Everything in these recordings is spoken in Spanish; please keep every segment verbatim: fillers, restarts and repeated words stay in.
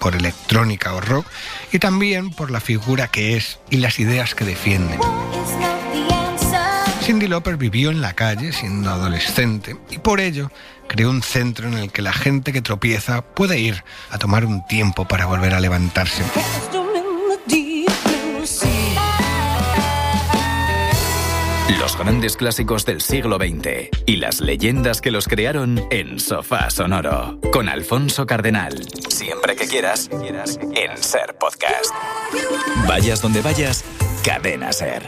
por electrónica o rock, y también por la figura que es y las ideas que defiende. Cyndi Lauper vivió en la calle siendo adolescente y por ello creó un centro en el que la gente que tropieza puede ir a tomar un tiempo para volver a levantarse. Los grandes clásicos del siglo veinte y las leyendas que los crearon en Sofá Sonoro con Alfonso Cardenal. Siempre que quieras, en Ser Podcast. Vayas donde vayas, Cadena Ser.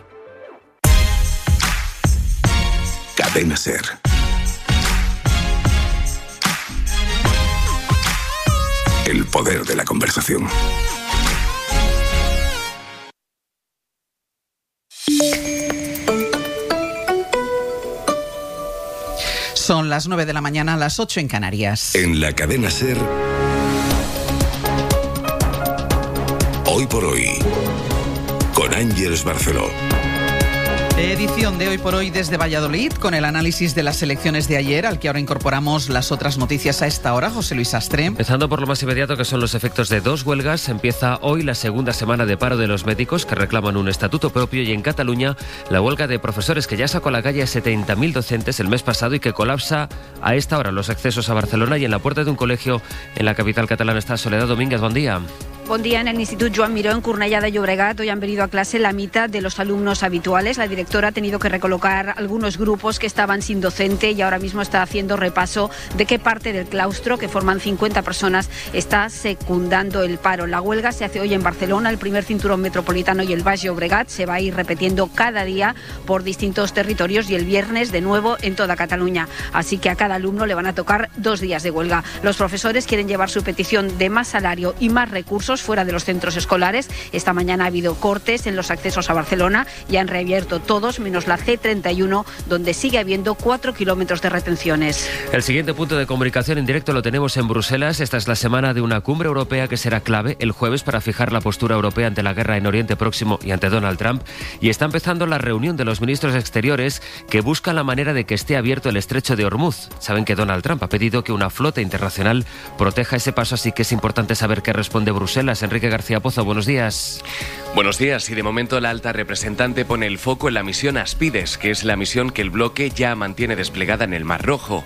Cadena Ser. El poder de la conversación. Son las nueve de la mañana, las ocho en Canarias. En la Cadena Ser, Hoy por Hoy, con Ángeles Barceló. Edición de Hoy por Hoy desde Valladolid, con el análisis de las elecciones de ayer, al que ahora incorporamos las otras noticias a esta hora. José Luis Astre. Empezando por lo más inmediato, que son los efectos de dos huelgas. Empieza hoy la segunda semana de paro de los médicos, que reclaman un estatuto propio, y en Cataluña la huelga de profesores, que ya sacó a la calle a setenta mil docentes el mes pasado y que colapsa a esta hora los accesos a Barcelona. Y en la puerta de un colegio en la capital catalana está Soledad Domínguez. Buen día. Buen día. En el Instituto Joan Miró, en Cornellà de Llobregat, hoy han venido a clase la mitad de los alumnos habituales. La directora ha tenido que recolocar algunos grupos que estaban sin docente y ahora mismo está haciendo repaso de qué parte del claustro, que forman cincuenta personas, está secundando el paro. La huelga se hace hoy en Barcelona, el primer cinturón metropolitano y el Baix Llobregat. Se va a ir repitiendo cada día por distintos territorios y el viernes de nuevo en toda Cataluña. Así que a cada alumno le van a tocar dos días de huelga. Los profesores quieren llevar su petición de más salario y más recursos fuera de los centros escolares. Esta mañana ha habido cortes en los accesos a Barcelona y han reabierto todos menos la C treinta y uno, donde sigue habiendo cuatro kilómetros de retenciones. El siguiente punto de comunicación en directo lo tenemos en Bruselas. Esta es la semana de una cumbre europea que será clave el jueves para fijar la postura europea ante la guerra en Oriente Próximo y ante Donald Trump. Y está empezando la reunión de los ministros exteriores que buscan la manera de que esté abierto el estrecho de Hormuz. Saben que Donald Trump ha pedido que una flota internacional proteja ese paso, así que es importante saber qué responde Bruselas. Enrique García Pozo, buenos días. Buenos días. Y de momento la alta representante pone el foco en la misión Aspides, que es la misión que el bloque ya mantiene desplegada en el Mar Rojo.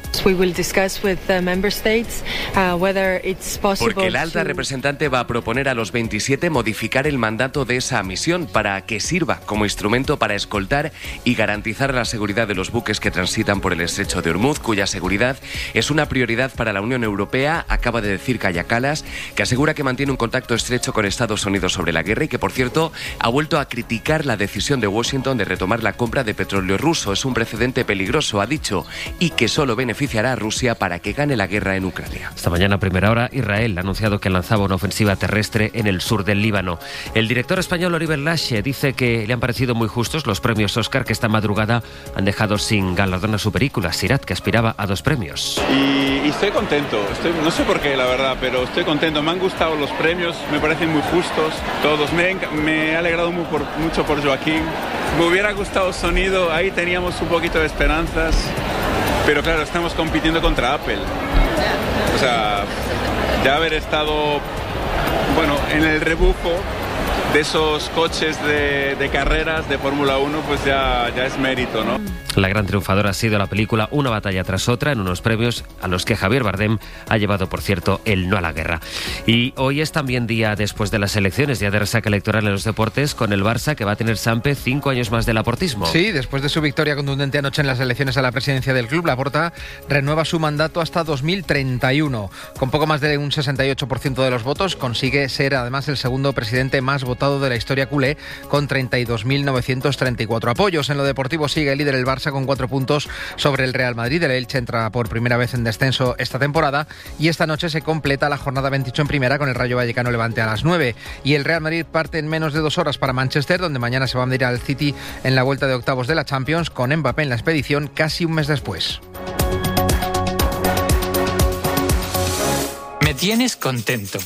Porque la alta representante va a proponer a los veintisiete modificar el mandato de esa misión para que sirva como instrumento para escoltar y garantizar la seguridad de los buques que transitan por el estrecho de Hormuz, cuya seguridad es una prioridad para la Unión Europea, acaba de decir Kaja Kallas, que asegura que mantiene un contacto estrecho con Estados Unidos sobre la guerra y que, por cierto, ha vuelto a criticar la decisión de Washington de retomar la compra de petróleo ruso. Es un precedente peligroso, ha dicho, y que solo beneficiará a Rusia para que gane la guerra en Ucrania. Esta mañana a primera hora, Israel ha anunciado que lanzaba una ofensiva terrestre en el sur del Líbano. El director español Oliver Lache dice que le han parecido muy justos los premios Oscar, que esta madrugada han dejado sin galardón a su película, Sirat, que aspiraba a dos premios. Y, y estoy contento, estoy, no sé por qué, la verdad, pero estoy contento. Me han gustado los premios, me parecen muy justos todos. Me, me he alegrado muy por, mucho por Joaquín. Me hubiera gustado sonido, ahí teníamos un poquito de esperanzas, pero claro, estamos compitiendo contra Apple. O sea, ya haber estado, bueno, en el rebufo de esos coches de, de carreras de Fórmula uno, pues ya, ya es mérito, ¿no? La gran triunfadora ha sido la película Una batalla tras otra, en unos premios a los que Javier Bardem ha llevado, por cierto, el no a la guerra. Y hoy es también día después de las elecciones, día de resaca electoral en los deportes, con el Barça, que va a tener, Sampe, cinco años más del aportismo. Sí, después de su victoria contundente anoche en las elecciones a la presidencia del club, Laporta renueva su mandato hasta dos mil treinta y uno. Con poco más de un sesenta y ocho por ciento de los votos, consigue ser además el segundo presidente más votado de la historia culé, con treinta y dos mil novecientos treinta y cuatro apoyos. En lo deportivo sigue el líder el Barça con cuatro puntos sobre el Real Madrid. El Elche entra por primera vez en descenso esta temporada y esta noche se completa la jornada veintiocho en primera con el Rayo Vallecano Levante a las nueve. Y el Real Madrid parte en menos de dos horas para Manchester, donde mañana se va a medir al City en la vuelta de octavos de la Champions, con Mbappé en la expedición casi un mes después. Me tienes contento.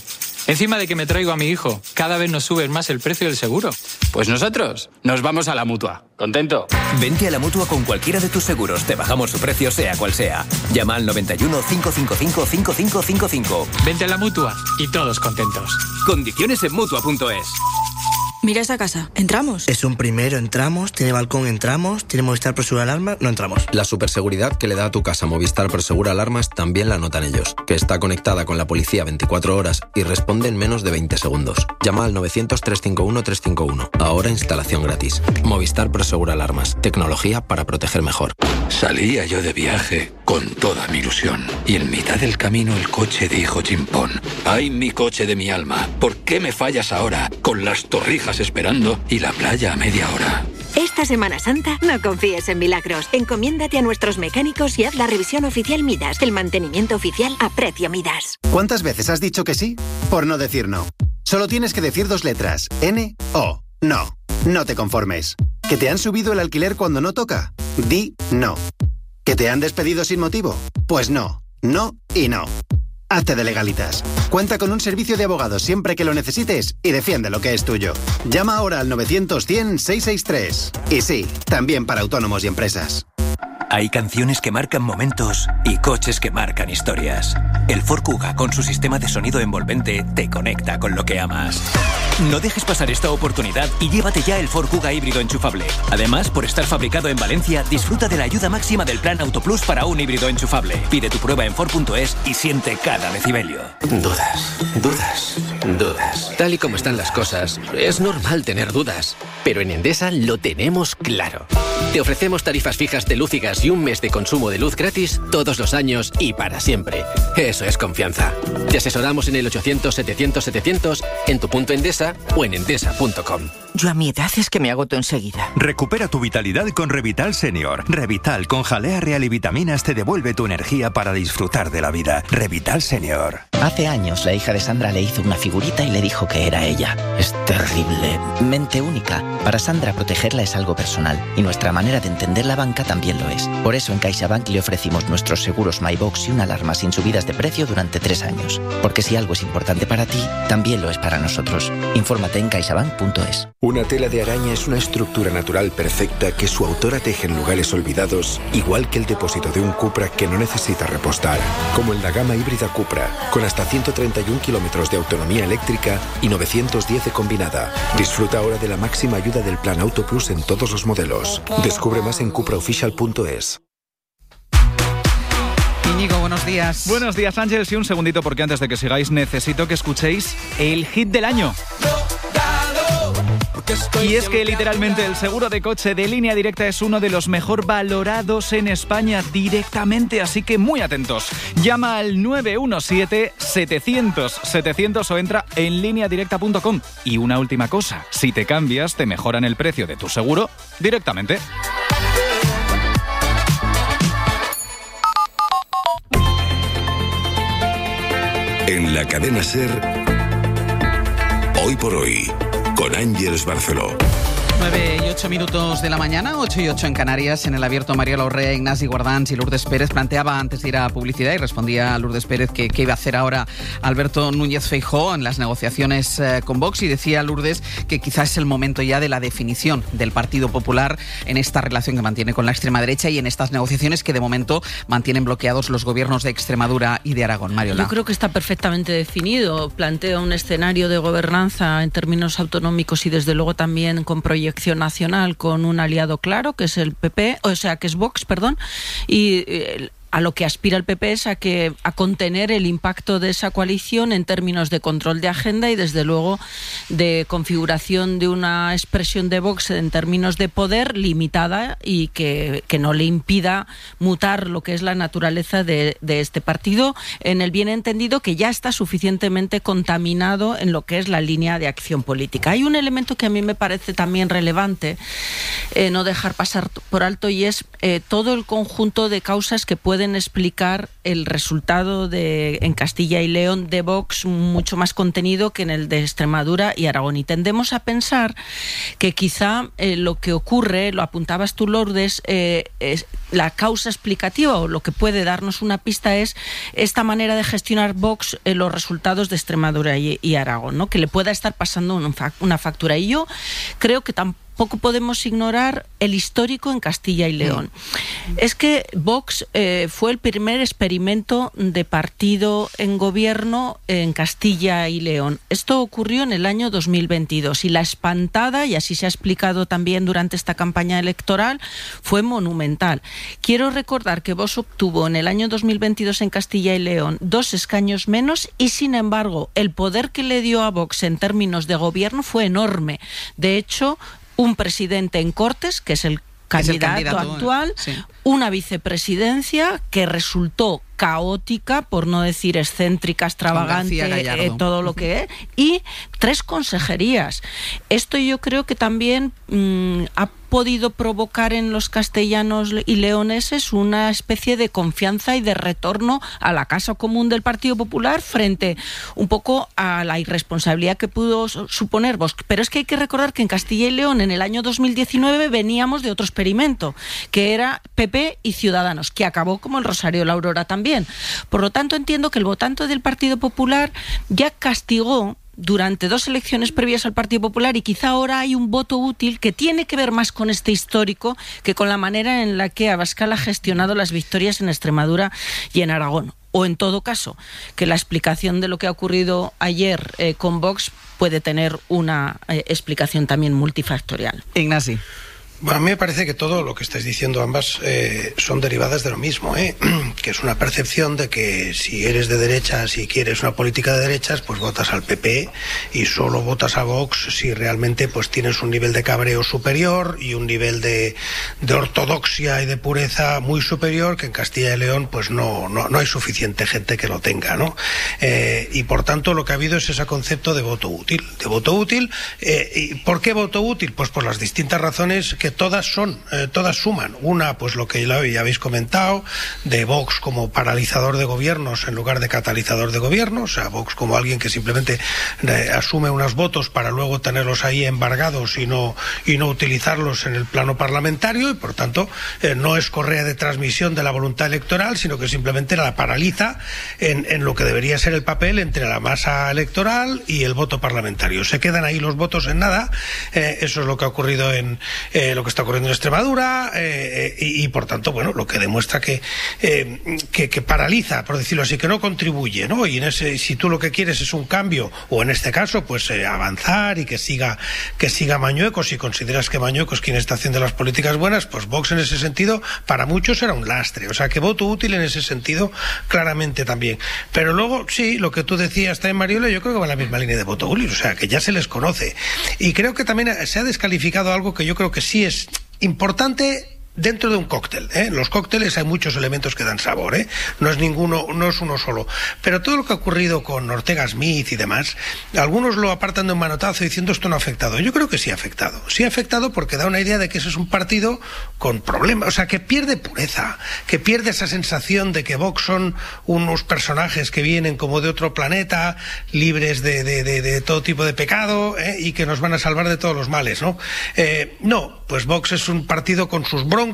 Encima de que me traigo a mi hijo, cada vez nos sube más el precio del seguro. Pues nosotros nos vamos a la Mutua. ¿Contento? Vente a la Mutua con cualquiera de tus seguros. Te bajamos su precio sea cual sea. Llama al noventa y uno, cinco cinco cinco, cinco cinco cinco cinco. Vente a la Mutua y todos contentos. Condiciones en Mutua punto es. Mira esa casa. ¿Entramos? Es un primero, entramos. Tiene balcón, entramos. Tiene Movistar Prosegura Alarmas, no entramos. La superseguridad que le da a tu casa Movistar Prosegura Alarmas también la notan ellos. Que está conectada con la policía veinticuatro horas y responde en menos de veinte segundos. Llama al novecientos, trescientos cincuenta y uno, trescientos cincuenta y uno. Ahora instalación gratis. Movistar Prosegura Alarmas. Tecnología para proteger mejor. Salía yo de viaje con toda mi ilusión. Y en mitad del camino el coche dijo chimpón. ¡Ay, mi coche de mi alma! ¿Por qué me fallas ahora? Con las torrijas esperando y la playa a media hora. Esta Semana Santa no confíes en milagros. Encomiéndate a nuestros mecánicos y haz la revisión oficial Midas, el mantenimiento oficial a precio Midas. ¿Cuántas veces has dicho que sí? Por no decir no. Solo tienes que decir dos letras. N O. No. No te conformes. ¿Que te han subido el alquiler cuando no toca? Di no. ¿Que te han despedido sin motivo? Pues no. No y no. Hazte de Legalitas. Cuenta con un servicio de abogados siempre que lo necesites y defiende lo que es tuyo. Llama ahora al novecientos, cien, seiscientos sesenta y tres. Y sí, también para autónomos y empresas. Hay canciones que marcan momentos y coches que marcan historias. El Ford Kuga, con su sistema de sonido envolvente, te conecta con lo que amas. No dejes pasar esta oportunidad y llévate ya el Ford Kuga híbrido enchufable. Además, por estar fabricado en Valencia, disfruta de la ayuda máxima del plan Autoplus para un híbrido enchufable. Pide tu prueba en Ford punto es y siente cada decibelio. Dudas, dudas, dudas. Tal y como están las cosas, es normal tener dudas. Pero en Endesa lo tenemos claro. Te ofrecemos tarifas fijas de luz y gas y un mes de consumo de luz gratis todos los años y para siempre. Eso es confianza. Te asesoramos en el ochocientos, setecientos, setecientos, en tu punto Endesa o en endesa punto com. Yo a mi edad es que me agoto enseguida. Recupera tu vitalidad con Revital Senior. Revital con jalea real y vitaminas te devuelve tu energía para disfrutar de la vida. Revital Senior. Hace años la hija de Sandra le hizo una figurita y le dijo que era ella. Es terrible. Mente única. Para Sandra protegerla es algo personal y nuestra manera de entender la banca también lo es. Por eso en CaixaBank le ofrecimos nuestros seguros MyBox y una alarma sin subidas de precio durante tres años. Porque si algo es importante para ti, también lo es para nosotros. Infórmate en caixabank punto es. Una tela de araña es una estructura natural perfecta que su autora teje en lugares olvidados, igual que el depósito de un Cupra que no necesita repostar. Como en la gama híbrida Cupra, con hasta ciento treinta y un kilómetros de autonomía eléctrica y novecientos diez de combinada. Disfruta ahora de la máxima ayuda del plan Auto Plus en todos los modelos. Descubre más en cupra oficial punto es. Íñigo, buenos días. Buenos días, Ángeles, y un segundito porque antes de que sigáis necesito que escuchéis el hit del año. Y es que literalmente el seguro de coche de Línea Directa es uno de los mejor valorados en España directamente, así que muy atentos. Llama al nueve uno siete, setecientos, setecientos o entra en línea directa punto com. Y una última cosa, si te cambias te mejoran el precio de tu seguro directamente. En la cadena SER, Hoy por Hoy, con Ángeles Barceló. nueve y ocho minutos de la mañana, ocho y ocho en Canarias. En el abierto, María Larrea, Ignasi Guardans y Lourdes Pérez planteaba antes de ir a publicidad y respondía a Lourdes Pérez que qué iba a hacer ahora Alberto Núñez Feijóo en las negociaciones eh, con Vox, y decía Lourdes que quizás es el momento ya de la definición del Partido Popular en esta relación que mantiene con la extrema derecha y en estas negociaciones que de momento mantienen bloqueados los gobiernos de Extremadura y de Aragón. Mariola. Yo creo que está perfectamente definido. Plantea un escenario de gobernanza en términos autonómicos y desde luego también con proyección nacional con un aliado claro que es el P P, o sea que es Vox, perdón, y eh, a lo que aspira el P P es a, que, a contener el impacto de esa coalición en términos de control de agenda y desde luego de configuración de una expresión de Vox en términos de poder limitada y que, que no le impida mutar lo que es la naturaleza de, de este partido, en el bien entendido que ya está suficientemente contaminado en lo que es la línea de acción política. Hay un elemento que a mí me parece también relevante eh, no dejar pasar por alto y es eh, todo el conjunto de causas que pueden pueden explicar el resultado de en Castilla y León de Vox mucho más contenido que en el de Extremadura y Aragón. Y tendemos a pensar que quizá eh, lo que ocurre, lo apuntabas tú, Lourdes, eh, es la causa explicativa o lo que puede darnos una pista es esta manera de gestionar Vox eh, los resultados de Extremadura y, y Aragón, ¿no? Que le pueda estar pasando una, una factura. Y yo creo que tampoco Poco podemos ignorar el histórico en Castilla y León. Mm. Es que Vox eh, fue el primer experimento de partido en gobierno en Castilla y León. Esto ocurrió en el año dos mil veintidós y la espantada, y así se ha explicado también durante esta campaña electoral, fue monumental. Quiero recordar que Vox obtuvo en el año dos mil veintidós en Castilla y León dos escaños menos y, sin embargo, el poder que le dio a Vox en términos de gobierno fue enorme. De hecho, un presidente en Cortes, que es el candidato, es el candidato actual, sí. Una vicepresidencia que resultó caótica, por no decir excéntrica, extravagante, eh, todo lo que es, y tres consejerías. Esto yo creo que también mmm, ha podido provocar en los castellanos y leoneses una especie de confianza y de retorno a la casa común del Partido Popular frente un poco a la irresponsabilidad que pudo suponer Vox. Pero es que hay que recordar que en Castilla y León en el año dos mil diecinueve veníamos de otro experimento, que era P P y Ciudadanos, que acabó como el Rosario de la Aurora también. Por lo tanto, entiendo que el votante del Partido Popular ya castigó durante dos elecciones previas al Partido Popular y quizá ahora hay un voto útil que tiene que ver más con este histórico que con la manera en la que Abascal ha gestionado las victorias en Extremadura y en Aragón. O en todo caso, que la explicación de lo que ha ocurrido ayer eh, con Vox puede tener una eh, explicación también multifactorial. Ignasi. Bueno, a mí me parece que todo lo que estáis diciendo ambas eh, son derivadas de lo mismo, ¿eh? Que es una percepción de que si eres de derechas, si quieres una política de derechas, pues votas al P P y solo votas a Vox si realmente pues tienes un nivel de cabreo superior y un nivel de, de ortodoxia y de pureza muy superior, que en Castilla y León pues no, no, no hay suficiente gente que lo tenga, ¿no? Eh, y por tanto lo que ha habido es ese concepto de voto útil. De voto útil, eh, ¿y por qué voto útil? Pues por las distintas razones que todas son, eh, todas suman. Una, pues lo que ya habéis comentado, de Vox como paralizador de gobiernos en lugar de catalizador de gobiernos, o sea, Vox como alguien que simplemente eh, asume unos votos para luego tenerlos ahí embargados y no, y no utilizarlos en el plano parlamentario, y por tanto eh, no es correa de transmisión de la voluntad electoral, sino que simplemente la paraliza en, en lo que debería ser el papel entre la masa electoral y el voto parlamentario. Se quedan ahí los votos en nada, eh, eso es lo que ha ocurrido en eh, lo que está ocurriendo en Extremadura, eh, y, y por tanto, bueno, lo que demuestra que, eh, que, que paraliza, por decirlo así, que no contribuye, ¿no? Y en ese, si tú lo que quieres es un cambio, o en este caso, pues eh, avanzar y que siga, que siga Mañueco, si consideras que Mañueco es quien está haciendo las políticas buenas, pues Vox en ese sentido, para muchos era un lastre. O sea, que voto útil en ese sentido, claramente también. Pero luego, sí, lo que tú decías también, Mariola, yo creo que va en la misma línea de voto útil, o sea, que ya se les conoce. Y creo que también se ha descalificado algo que yo creo que sí es importante dentro de un cóctel, ¿eh? En los cócteles hay muchos elementos que dan sabor, ¿eh? No es ninguno, no es uno solo. Pero todo lo que ha ocurrido con Ortega Smith y demás, algunos lo apartan de un manotazo diciendo esto no ha afectado. Yo creo que sí ha afectado. Sí ha afectado porque da una idea de que ese es un partido con problemas, o sea, que pierde pureza, que pierde esa sensación de que Vox son unos personajes que vienen como de otro planeta, libres de, de, de, de todo tipo de pecado, ¿eh? Y que nos van a salvar de todos los males, ¿no? Eh, no, pues Vox es un partido con sus broncas,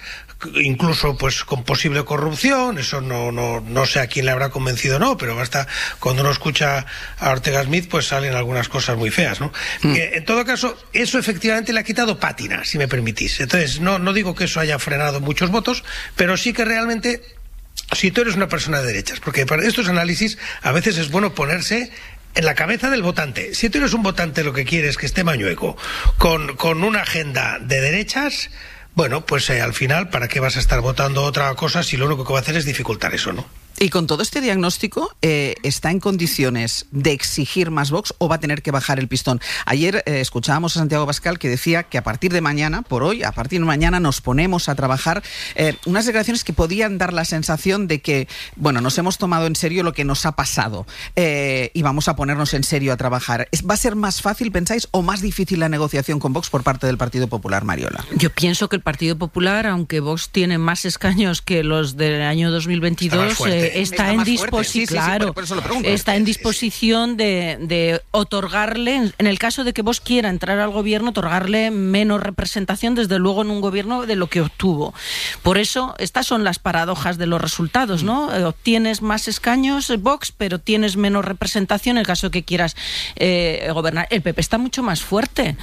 incluso pues con posible corrupción. Eso no, no, no sé a quién le habrá convencido o no, pero basta, cuando uno escucha a Ortega Smith pues salen algunas cosas muy feas, ¿no? Mm. Eh, en todo caso, eso efectivamente le ha quitado pátina, si me permitís. Entonces, no, no digo que eso haya frenado muchos votos, pero sí que realmente, si tú eres una persona de derechas, porque para estos análisis a veces es bueno ponerse en la cabeza del votante. Si tú eres un votante, lo que quieres que esté Mañueco con, con una agenda de derechas, bueno, pues eh, al final, ¿para qué vas a estar votando otra cosa si lo único que va a hacer es dificultar eso, ¿no? Y con todo este diagnóstico, eh, ¿está en condiciones de exigir más Vox o va a tener que bajar el pistón? Ayer eh, escuchábamos a Santiago Abascal que decía que a partir de mañana, por hoy, a partir de mañana nos ponemos a trabajar. Eh, unas declaraciones que podían dar la sensación de que, bueno, nos hemos tomado en serio lo que nos ha pasado eh, y vamos a ponernos en serio a trabajar. ¿Va a ser más fácil, pensáis, o más difícil la negociación con Vox por parte del Partido Popular, Mariola? Yo pienso que el Partido Popular, aunque Vox tiene más escaños que los del año dos mil veintidós, eh, está, está en disposición, sí, sí, claro, sí, por, por pregunto, está en disposición de, de otorgarle, en el caso de que Vox quiera entrar al gobierno, otorgarle menos representación, desde luego, en un gobierno de lo que obtuvo. Por eso, estas son las paradojas de los resultados, ¿no? Mm. Obtienes más escaños, Vox, pero tienes menos representación en el caso de que quieras eh, gobernar. El P P está mucho más fuerte,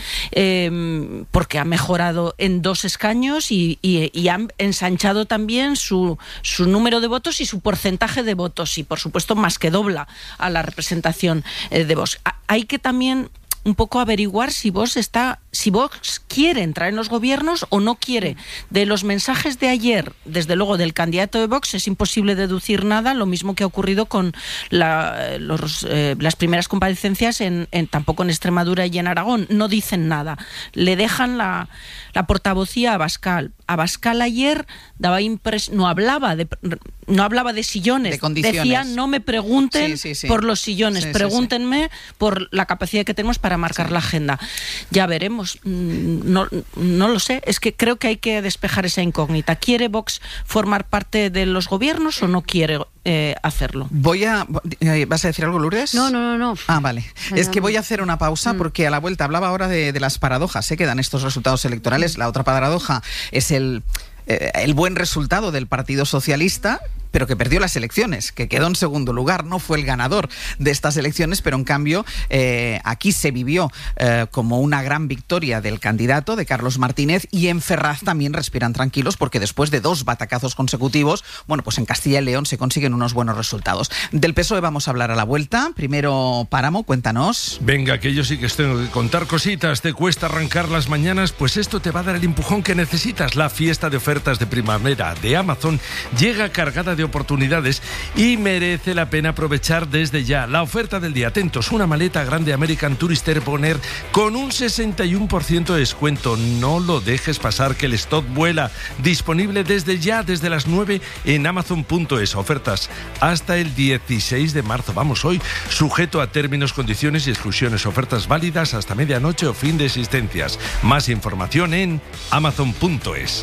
eh, porque ha mejorado en dos escaños y, y, y han ensanchado también su, su número de votos y su porcentaje de votos, y por supuesto más que dobla a la representación eh, de Vox. Hay que también un poco averiguar si Vox está, si Vox quiere entrar en los gobiernos o no quiere. De los mensajes de ayer, desde luego del candidato de Vox, es imposible deducir nada, lo mismo que ha ocurrido con la, los, eh, las primeras comparecencias en, en tampoco en Extremadura y en Aragón. No dicen nada. Le dejan la, la portavocía a Abascal. Abascal ayer daba impres- no hablaba de no hablaba de sillones, de condiciones. Decía no me pregunten sí, sí, sí. por los sillones, sí, pregúntenme sí, sí. por la capacidad que tenemos para marcar sí. la agenda. Ya veremos, no, no lo sé, es que creo que hay que despejar esa incógnita. ¿Quiere Vox formar parte de los gobiernos o no quiere eh, hacerlo? Voy a... ¿Vas a decir algo, Lourdes? No, no, no. no. Ah, vale. No, es que voy a hacer una pausa mm. porque a la vuelta hablaba ahora de, de las paradojas ¿eh? que dan estos resultados electorales. Mm. La otra paradoja es el... el buen resultado del Partido Socialista, pero que perdió las elecciones, que quedó en segundo lugar, no fue el ganador de estas elecciones, pero en cambio eh, aquí se vivió eh, como una gran victoria del candidato, de Carlos Martínez, y en Ferraz también respiran tranquilos porque después de dos batacazos consecutivos, bueno, pues en Castilla y León se consiguen unos buenos resultados. Del P S O E vamos a hablar a la vuelta. Primero, Páramo, cuéntanos. Venga, que yo sí que tengo que contar cositas. ¿Te cuesta arrancar las mañanas? Pues esto te va a dar el empujón que necesitas. La fiesta de ofertas de primavera de Amazon llega cargada de oportunidades y merece la pena aprovechar desde ya. La oferta del día, atentos, una maleta grande American Tourister Bonner con un sesenta y uno por ciento de descuento. No lo dejes pasar, que el stock vuela. Disponible desde ya, desde las nueve en amazon punto es. Ofertas hasta el dieciséis de marzo. Vamos, hoy, sujeto a términos, condiciones y exclusiones. Ofertas válidas hasta medianoche o fin de existencias. Más información en amazon punto es.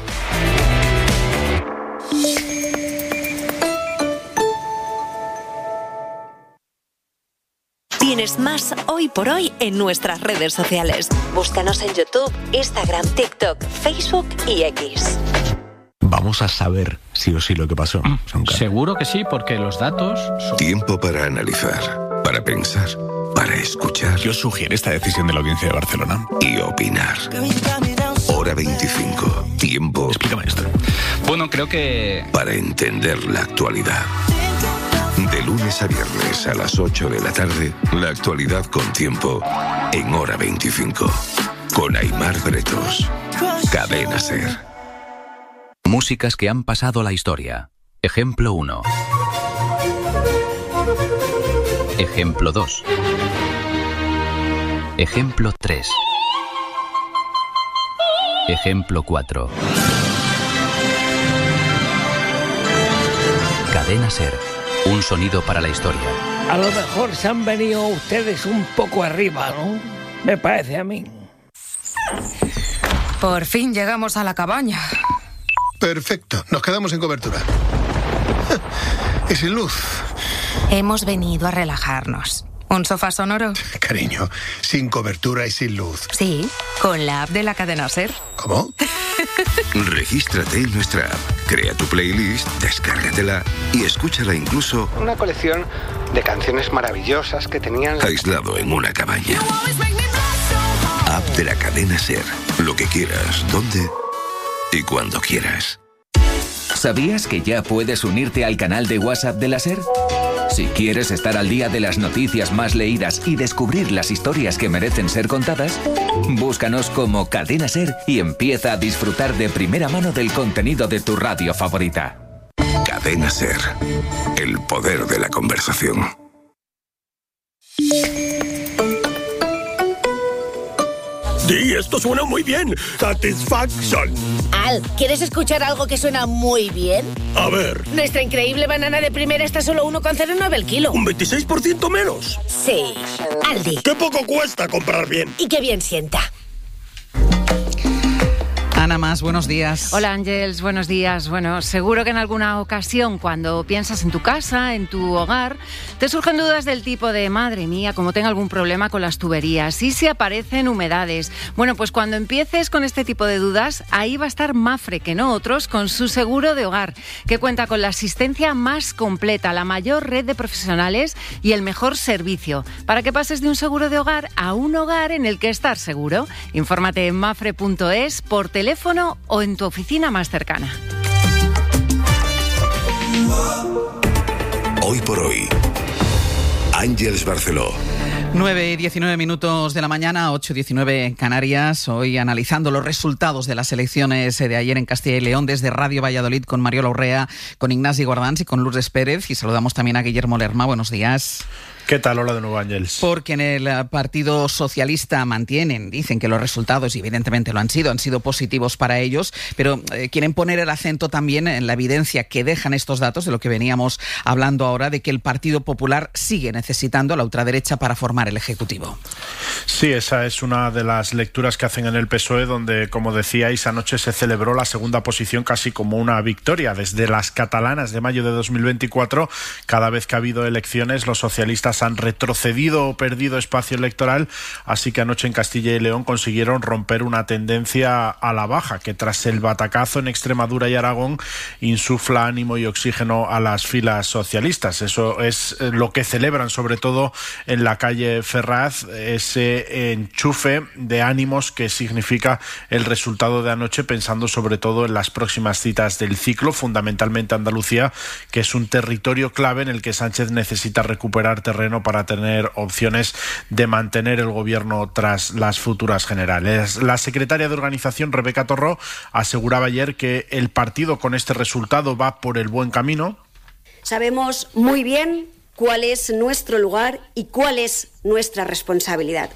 Tienes más Hoy por Hoy en nuestras redes sociales. Búscanos en YouTube, Instagram, TikTok, Facebook y X. Vamos a saber sí o sí lo que pasó. Seguro que sí, porque los datos... Son... Tiempo para analizar, para pensar, para escuchar. Yo sugiero esta decisión de la Audiencia de Barcelona. Y opinar. Hora veinticinco. Tiempo... Explícame esto. Bueno, creo que... Para entender la actualidad. De lunes a viernes a las ocho de la tarde, la actualidad con tiempo en Hora veinticinco. Con Aimar Bretos. Cadena SER. Músicas que han pasado a la historia. Ejemplo uno. Ejemplo dos. Ejemplo tres. Ejemplo cuatro. Cadena SER. Un sonido para la historia. A lo mejor se han venido ustedes un poco arriba, ¿no? Me parece a mí. Por fin llegamos a la cabaña. Perfecto, nos quedamos en cobertura. Y sin luz. Hemos venido a relajarnos. ¿Un sofá sonoro? Cariño, sin cobertura y sin luz. Sí, con la app de la cadena SER. ¿Cómo? Regístrate en nuestra app, crea tu playlist, descárgatela y escúchala incluso... Una colección de canciones maravillosas que tenían... aislado en una cabaña. App de la cadena SER. Lo que quieras, dónde y cuando quieras. ¿Sabías que ya puedes unirte al canal de WhatsApp de la SER? Si quieres estar al día de las noticias más leídas y descubrir las historias que merecen ser contadas, búscanos como Cadena SER y empieza a disfrutar de primera mano del contenido de tu radio favorita. Cadena Cadena SER. El poder de la conversación. Sí, esto suena muy bien. Satisfaction. Al, ¿quieres escuchar algo que suena muy bien? A ver. Nuestra increíble banana de primera está solo uno coma cero nueve el kilo. ¿Un veintiséis por ciento menos? Sí. Aldi. ¡Qué poco cuesta comprar bien! Y qué bien sienta. Ana Mas, buenos días. Hola Ángels, buenos días. Bueno, seguro que en alguna ocasión cuando piensas en tu casa, en tu hogar, te surgen dudas del tipo de, madre mía, como tengo algún problema con las tuberías, y si aparecen humedades. Bueno, pues cuando empieces con este tipo de dudas, ahí va a estar Mafre, que no otros, con su seguro de hogar, que cuenta con la asistencia más completa, la mayor red de profesionales y el mejor servicio, para que pases de un seguro de hogar a un hogar en el que estar seguro. Infórmate en mafre punto es, por teléfono o en tu oficina más cercana. Hoy por hoy, Ángels Barceló. nueve y diecinueve minutos de la mañana, ocho y diecinueve en Canarias. Hoy analizando los resultados de las elecciones de ayer en Castilla y León desde Radio Valladolid con Mariola Urrea, con Ignasi Guardans y con Lourdes Pérez. Y saludamos también a Guillermo Lerma. Buenos días. ¿Qué tal? Hola de nuevo, Ángels. Porque en el Partido Socialista mantienen, dicen que los resultados, y evidentemente lo han sido, han sido positivos para ellos, pero eh, quieren poner el acento también en la evidencia que dejan estos datos de lo que veníamos hablando ahora, de que el Partido Popular sigue necesitando a la ultraderecha para formar el Ejecutivo. Sí, esa es una de las lecturas que hacen en el P S O E, donde, como decíais, anoche se celebró la segunda posición casi como una victoria. Desde las catalanas de mayo de dos mil veinticuatro, cada vez que ha habido elecciones, los socialistas han retrocedido o perdido espacio electoral, así que anoche en Castilla y León consiguieron romper una tendencia a la baja, que tras el batacazo en Extremadura y Aragón insufla ánimo y oxígeno a las filas socialistas. Eso es lo que celebran sobre todo en la calle Ferraz, ese enchufe de ánimos que significa el resultado de anoche, pensando sobre todo en las próximas citas del ciclo, fundamentalmente Andalucía, que es un territorio clave en el que Sánchez necesita recuperar terreno para tener opciones de mantener el gobierno tras las futuras generales. La secretaria de Organización, Rebeca Torró, aseguraba ayer que el partido con este resultado va por el buen camino. Sabemos muy bien cuál es nuestro lugar y cuál es nuestra responsabilidad.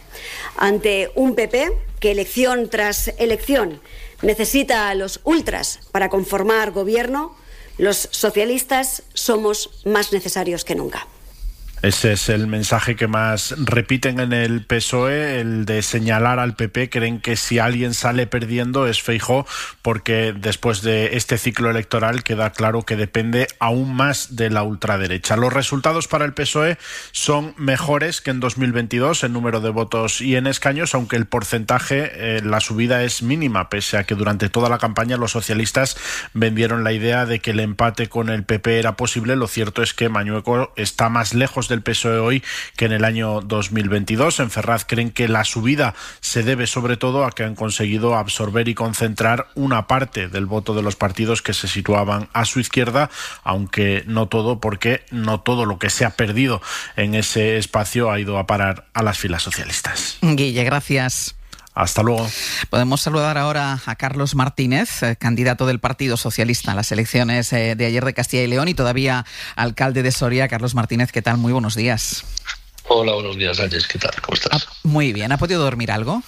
Ante un P P que elección tras elección necesita a los ultras para conformar gobierno, los socialistas somos más necesarios que nunca. Ese es el mensaje que más repiten en el P S O E, el de señalar al P P. Creen que si alguien sale perdiendo es Feijóo, porque después de este ciclo electoral queda claro que depende aún más de la ultraderecha. Los resultados para el P S O E son mejores que en dos mil veintidós en número de votos y en escaños, aunque el porcentaje, eh, la subida es mínima, pese a que durante toda la campaña los socialistas vendieron la idea de que el empate con el P P era posible. Lo cierto es que Mañueco está más lejos del P S O E hoy que en el año dos mil veintidós. En Ferraz creen que la subida se debe sobre todo a que han conseguido absorber y concentrar una parte del voto de los partidos que se situaban a su izquierda, aunque no todo, porque no todo lo que se ha perdido en ese espacio ha ido a parar a las filas socialistas. Guille, gracias. Hasta luego. Podemos saludar ahora a Carlos Martínez, eh, candidato del Partido Socialista en las elecciones eh, de ayer de Castilla y León y todavía alcalde de Soria. Carlos Martínez, ¿qué tal? Muy buenos días. Hola, buenos días, Sánchez. ¿Qué tal? ¿Cómo estás? Ah, muy bien. ¿Ha podido dormir algo?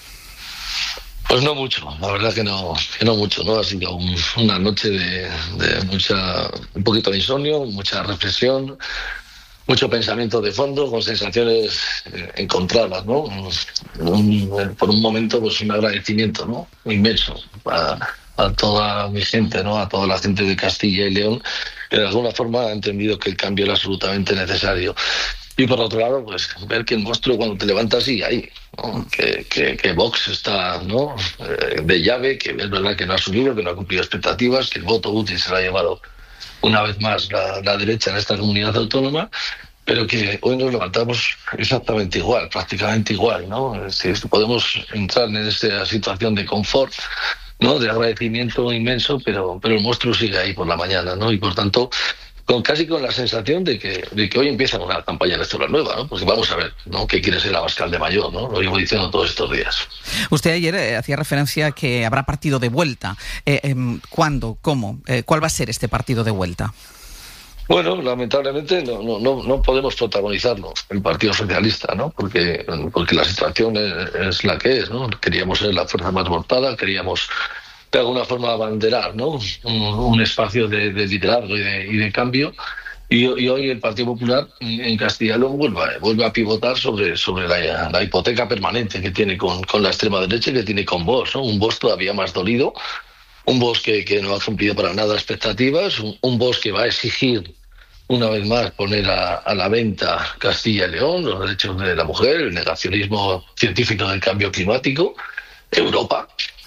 Pues no mucho, la verdad que no, que no mucho, ¿no? Ha sido un, una noche de, de mucha, un poquito de insomnio, mucha reflexión, mucho pensamiento de fondo, con sensaciones eh, encontradas, ¿no? Un, por un momento, pues un agradecimiento, ¿no? Inmenso a, a toda mi gente, ¿no? A toda la gente de Castilla y León, que de alguna forma ha entendido que el cambio era absolutamente necesario. Y por otro lado, pues ver que el monstruo cuando te levantas sigue ahí, ¿no? que, que, que Vox está, ¿no? eh, de llave, que es verdad que no ha subido, que no ha cumplido expectativas, que el voto útil se lo ha llevado una vez más la, la derecha en esta comunidad autónoma, pero que hoy nos levantamos exactamente igual, prácticamente igual, ¿no? Es decir, podemos entrar en esta situación de confort, ¿no? De agradecimiento inmenso, pero, pero el monstruo sigue ahí por la mañana, ¿no? Y por tanto, con casi con la sensación de que, de que hoy empieza una campaña electoral nueva, ¿no? Porque vamos a ver, ¿no? ¿Qué quiere ser Abascal de Mayor, ¿no? Lo llevo diciendo todos estos días. Usted ayer eh, hacía referencia a que habrá partido de vuelta. Eh, eh, ¿Cuándo? ¿Cómo? Eh, ¿Cuál va a ser este partido de vuelta? Bueno, lamentablemente no, no, no, no podemos protagonizarlo, el Partido Socialista, ¿no? Porque, porque la situación es, es la que es, ¿no? Queríamos ser la fuerza más votada, queríamos de alguna forma abanderar, ¿no? Un, un espacio de, de liderazgo y de, y de cambio. Y, y hoy el Partido Popular en Castilla y León vuelve, vuelve a pivotar sobre, sobre la, la hipoteca permanente que tiene con, con la extrema derecha y que tiene con Vox, ¿no? Un Vox todavía más dolido, un Vox que, que no ha cumplido para nada expectativas, un, un Vox que va a exigir una vez más poner a, a la venta Castilla y León, los derechos de la mujer, el negacionismo científico del cambio climático, Europa,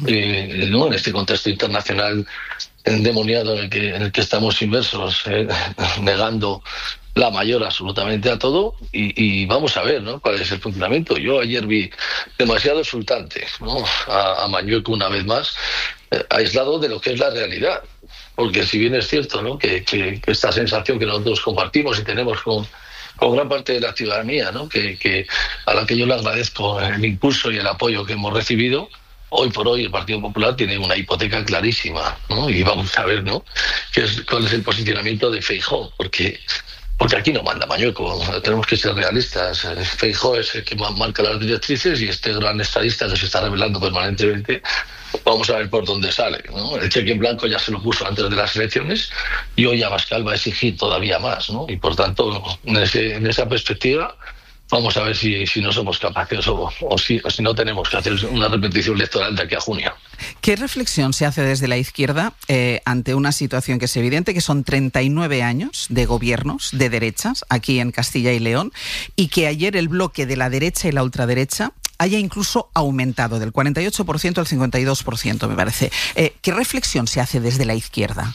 eh, ¿no? En este contexto internacional endemoniado en el que, en el que estamos inmersos, eh, negando la mayor absolutamente a todo, y, y vamos a ver, ¿no? Cuál es el funcionamiento. Yo ayer vi demasiado exultante, ¿no? a, a Mañueco una vez más, eh, aislado de lo que es la realidad. Porque si bien es cierto, ¿no? que, que, que esta sensación que nosotros compartimos y tenemos con, con gran parte de la ciudadanía, ¿no? que, que a la que yo le agradezco el impulso y el apoyo que hemos recibido, hoy por hoy el Partido Popular tiene una hipoteca clarísima, ¿no? Y vamos a ver, ¿no? qué es, cuál es el posicionamiento de Feijóo, porque porque aquí no manda Mañueco, tenemos que ser realistas. Feijóo es el que marca las directrices y este gran estadista que se está revelando permanentemente, vamos a ver por dónde sale, ¿no? El cheque en blanco ya se lo puso antes de las elecciones y hoy Abascal va a exigir todavía más, ¿no? Y por tanto, en, ese, en esa perspectiva, vamos a ver si, si no somos capaces o, o, si, o si no tenemos que hacer una repetición electoral de aquí a junio. ¿Qué reflexión se hace desde la izquierda eh, ante una situación que es evidente, que son treinta y nueve años de gobiernos de derechas aquí en Castilla y León, y que ayer el bloque de la derecha y la ultraderecha haya incluso aumentado del cuarenta y ocho por ciento al cincuenta y dos por ciento, me parece? Eh, ¿Qué reflexión se hace desde la izquierda?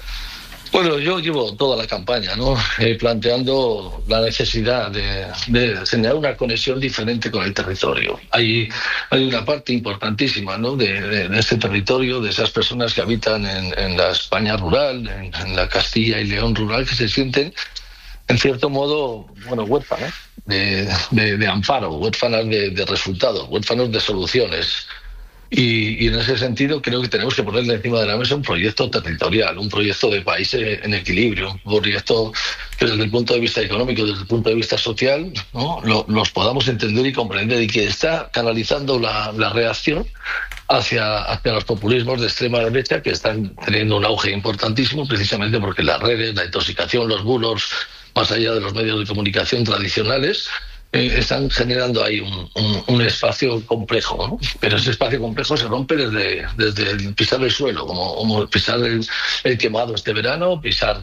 Bueno, yo llevo toda la campaña, ¿no? Eh, planteando la necesidad de, de generar una conexión diferente con el territorio. Hay, hay una parte importantísima, ¿no? de, de, de ese territorio, de esas personas que habitan en, en la España rural, en, en la Castilla y León rural, que se sienten, en cierto modo, bueno, huérfanas de, de, de amparo, huérfanas de, de resultados, huérfanos de soluciones. Y, y en ese sentido creo que tenemos que ponerle encima de la mesa un proyecto territorial, un proyecto de país en equilibrio, un proyecto que desde el punto de vista económico, desde el punto de vista social, ¿no? Lo, los podamos entender y comprender, y que está canalizando la, la reacción hacia, hacia los populismos de extrema derecha, que están teniendo un auge importantísimo precisamente porque las redes, la intoxicación, los bulos, más allá de los medios de comunicación tradicionales, Eh, están generando ahí un, un, un espacio complejo, ¿no? Pero ese espacio complejo se rompe desde, desde el pisar el suelo, como, como pisar el, el quemado este verano, pisar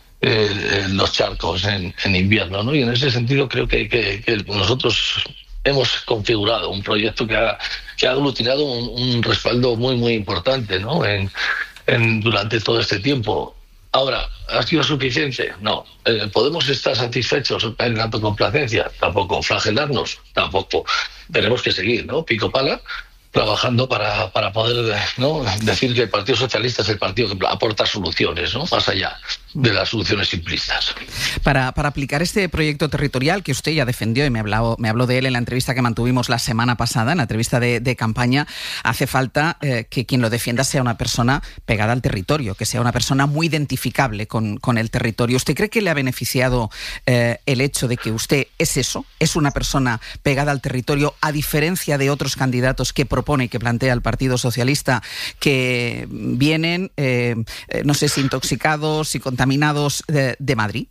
eh, los charcos en, en invierno, ¿no? Y en ese sentido creo que, que, que nosotros hemos configurado un proyecto que ha, que ha aglutinado un, un respaldo muy, muy importante, ¿no? En, en, durante todo este tiempo. Ahora, ¿ha sido suficiente? No. Eh, ¿Podemos estar satisfechos o caer en autocomplacencia? Tampoco. ¿Flagelarnos? Tampoco. Tenemos que seguir, ¿no? Pico pala, trabajando para, para poder, ¿no? decir que el Partido Socialista es el partido que aporta soluciones, ¿no? Más allá de las soluciones simplistas. Para, para aplicar este proyecto territorial que usted ya defendió y me habló, me habló de él en la entrevista que mantuvimos la semana pasada, en la entrevista de, de campaña, hace falta eh, que quien lo defienda sea una persona pegada al territorio, que sea una persona muy identificable con, con el territorio. ¿Usted cree que le ha beneficiado eh, el hecho de que usted es eso, es una persona pegada al territorio, a diferencia de otros candidatos que propone y que plantea el Partido Socialista, que vienen, eh, eh, no sé si intoxicados, si contaminados de, de Madrid?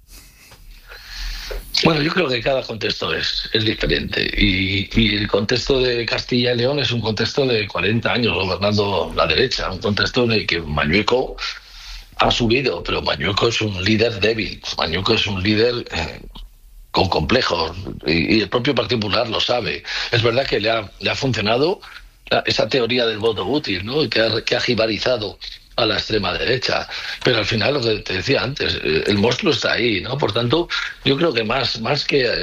Bueno, yo creo que cada contexto es, es diferente y, y el contexto de Castilla y León es un contexto de cuarenta años gobernando la derecha, un contexto en el que Mañueco ha subido, pero Mañueco es un líder débil, Mañueco es un líder eh, con complejos y, y el propio Partido Popular lo sabe. Es verdad que le ha, le ha funcionado la, esa teoría del voto útil, ¿no? que, ha, que ha jibarizado a la extrema derecha, pero al final, lo que te decía antes, el monstruo está ahí, ¿no? Por tanto, yo creo que más, más que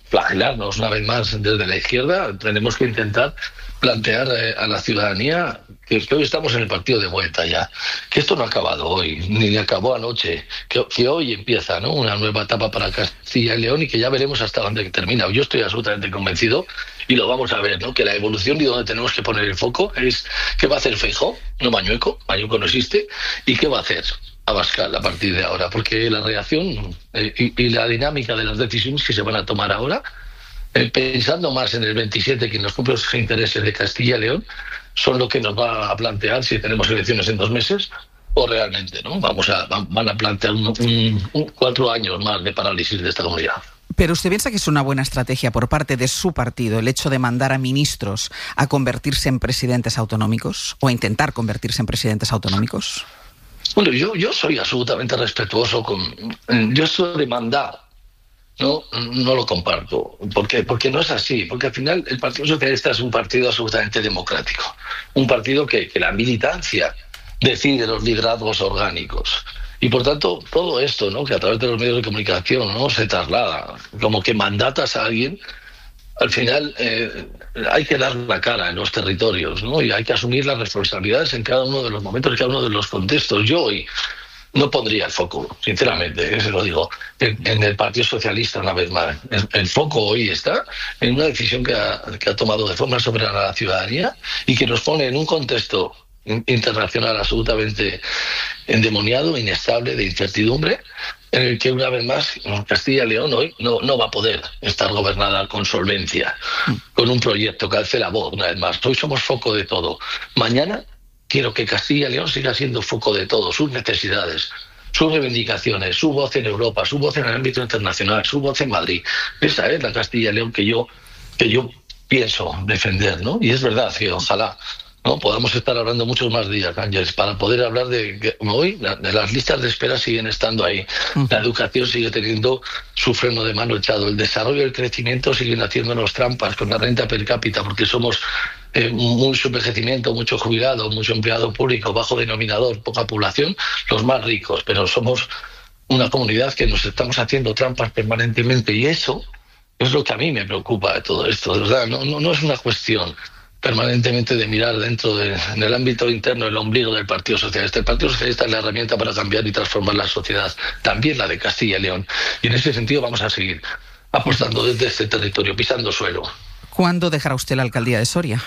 flagelarnos una vez más desde la izquierda, tenemos que intentar plantear eh, a la ciudadanía que, que hoy estamos en el partido de vuelta ya, que esto no ha acabado hoy, ni acabó anoche, que, que hoy empieza, ¿no?, una nueva etapa para Castilla y León y que ya veremos hasta dónde termina. Yo estoy absolutamente convencido y lo vamos a ver, ¿no?, que la evolución y donde tenemos que poner el foco es qué va a hacer Feijóo, no Mañueco, Mañueco no existe, y qué va a hacer Abascal a partir de ahora, porque la reacción eh, y, y la dinámica de las decisiones que se van a tomar ahora, eh, pensando más en el veintisiete que en los propios intereses de Castilla y León, son lo que nos va a plantear si tenemos elecciones en dos meses o realmente, ¿no? Vamos a, van a plantear un, un, un cuatro años más de parálisis de esta comunidad. ¿Pero usted piensa que es una buena estrategia por parte de su partido el hecho de mandar a ministros a convertirse en presidentes autonómicos o a intentar convertirse en presidentes autonómicos? Bueno, yo, yo soy absolutamente respetuoso con... Yo eso de mandar, no, no lo comparto. ¿Por qué? Porque no es así. Porque al final el Partido Socialista es un partido absolutamente democrático. Un partido que, que la militancia decide los liderazgos orgánicos. Y por tanto, todo esto, ¿no?, que a través de los medios de comunicación, ¿no?, se traslada, como que mandatas a alguien, al final eh, hay que dar la cara en los territorios, ¿no?, y hay que asumir las responsabilidades en cada uno de los momentos, en cada uno de los contextos. Yo hoy no pondría el foco, sinceramente, se lo digo, en, en el Partido Socialista una vez más. El, el foco hoy está en una decisión que ha, que ha tomado de forma soberana la ciudadanía y que nos pone en un contexto internacional absolutamente endemoniado, inestable, de incertidumbre, en el que una vez más Castilla y León hoy no, no va a poder estar gobernada con solvencia, con un proyecto que alce la voz una vez más. Hoy somos foco de todo. Mañana quiero que Castilla y León siga siendo foco de todo, sus necesidades, sus reivindicaciones, su voz en Europa, su voz en el ámbito internacional, su voz en Madrid. Esa es la Castilla y León que yo, que yo pienso defender, ¿no? Y es verdad que ojalá no podamos estar hablando muchos más días, Ángeles, para poder hablar de que hoy la, de las listas de espera siguen estando ahí, uh-huh. La educación sigue teniendo su freno de mano echado, el desarrollo y el crecimiento siguen haciéndonos trampas con la renta per cápita, porque somos eh, mucho envejecimiento, mucho jubilado, mucho empleado público, bajo denominador, poca población, los más ricos, pero somos una comunidad que nos estamos haciendo trampas permanentemente, y eso es lo que a mí me preocupa de todo esto, de verdad. No, no, no es una cuestión permanentemente de mirar dentro de, del ámbito interno el ombligo del Partido Socialista. El Partido Socialista es la herramienta para cambiar y transformar la sociedad, también la de Castilla y León. Y en ese sentido vamos a seguir apostando desde este territorio, pisando suelo. ¿Cuándo dejará usted la alcaldía de Soria?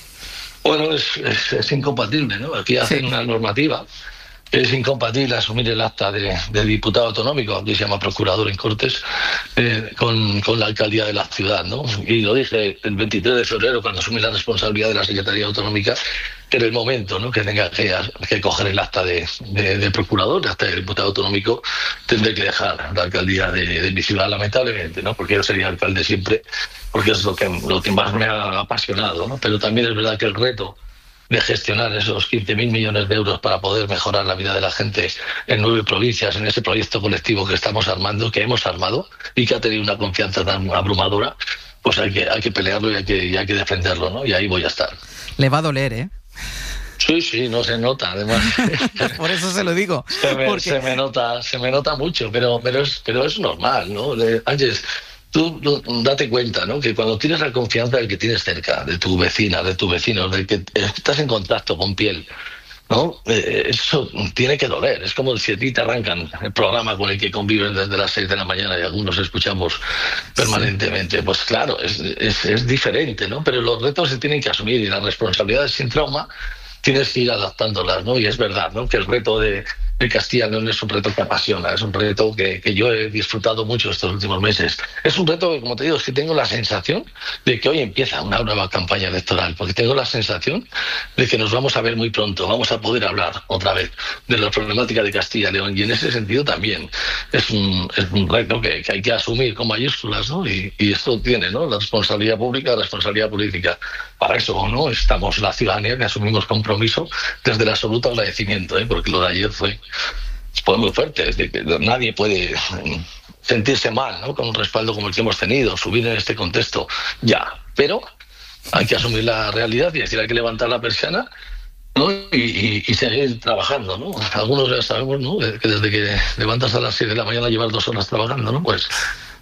Bueno, es, es, es incompatible, ¿no? Aquí hacen sí. una normativa. Es incompatible asumir el acta de, de diputado autonómico, aquí se llama procurador en Cortes, eh, con, con la alcaldía de la ciudad, ¿no? Y lo dije el veintitrés de febrero, cuando asumí la responsabilidad de la Secretaría Autonómica, que en el momento, ¿no?, que tenga que, que coger el acta de, de, de procurador, el acta de diputado autonómico, tendré que dejar la alcaldía de, de mi ciudad, lamentablemente, ¿no?, porque yo sería alcalde siempre, porque es lo que, lo que más me ha apasionado, ¿no? Pero también es verdad que el reto de gestionar esos quince mil millones de euros para poder mejorar la vida de la gente en nueve provincias, en ese proyecto colectivo que estamos armando, que hemos armado y que ha tenido una confianza tan abrumadora, pues hay que, hay que pelearlo y hay que, y hay que defenderlo, ¿no? Y ahí voy a estar. Le va a doler, ¿eh? Sí, sí, no se nota, además. Por eso se lo digo. Se me, porque... se me nota, se me nota mucho, pero, pero, es, pero es normal, ¿no? Ángeles, tú date cuenta, ¿no?, que cuando tienes la confianza del que tienes cerca, de tu vecina, de tu vecino, del que estás en contacto con piel, ¿no?, eh, eso tiene que doler. Es como si a ti te arrancan el programa con el que conviven desde las seis de la mañana y algunos escuchamos permanentemente. Sí. Pues claro, es, es, es diferente, ¿no? Pero los retos se tienen que asumir y las responsabilidades sin trauma tienes que ir adaptándolas, ¿no? Y es verdad, ¿no?, que el reto de el Castilla y León es un reto que apasiona, es un reto que, que yo he disfrutado mucho estos últimos meses. Es un reto que, como te digo, es que tengo la sensación de que hoy empieza una nueva campaña electoral, porque tengo la sensación de que nos vamos a ver muy pronto, vamos a poder hablar otra vez de la problemática de Castilla y León, y en ese sentido también es un, es un reto que, que hay que asumir con mayúsculas, ¿no? Y, y esto tiene, ¿no?, la responsabilidad pública, la responsabilidad política. Para eso, ¿no?, estamos la ciudadanía que asumimos compromiso desde el absoluto agradecimiento, ¿eh?, porque lo de ayer fue fue muy fuerte, es decir, que nadie puede sentirse mal, ¿no?, con un respaldo como el que hemos tenido, subir en este contexto, ya, pero hay que asumir la realidad y decir, hay que levantar la persiana, ¿no?, y, y, y seguir trabajando, ¿no? Algunos ya sabemos, ¿no?, que desde que levantas a las seis de la mañana llevas dos horas trabajando, ¿no? Pues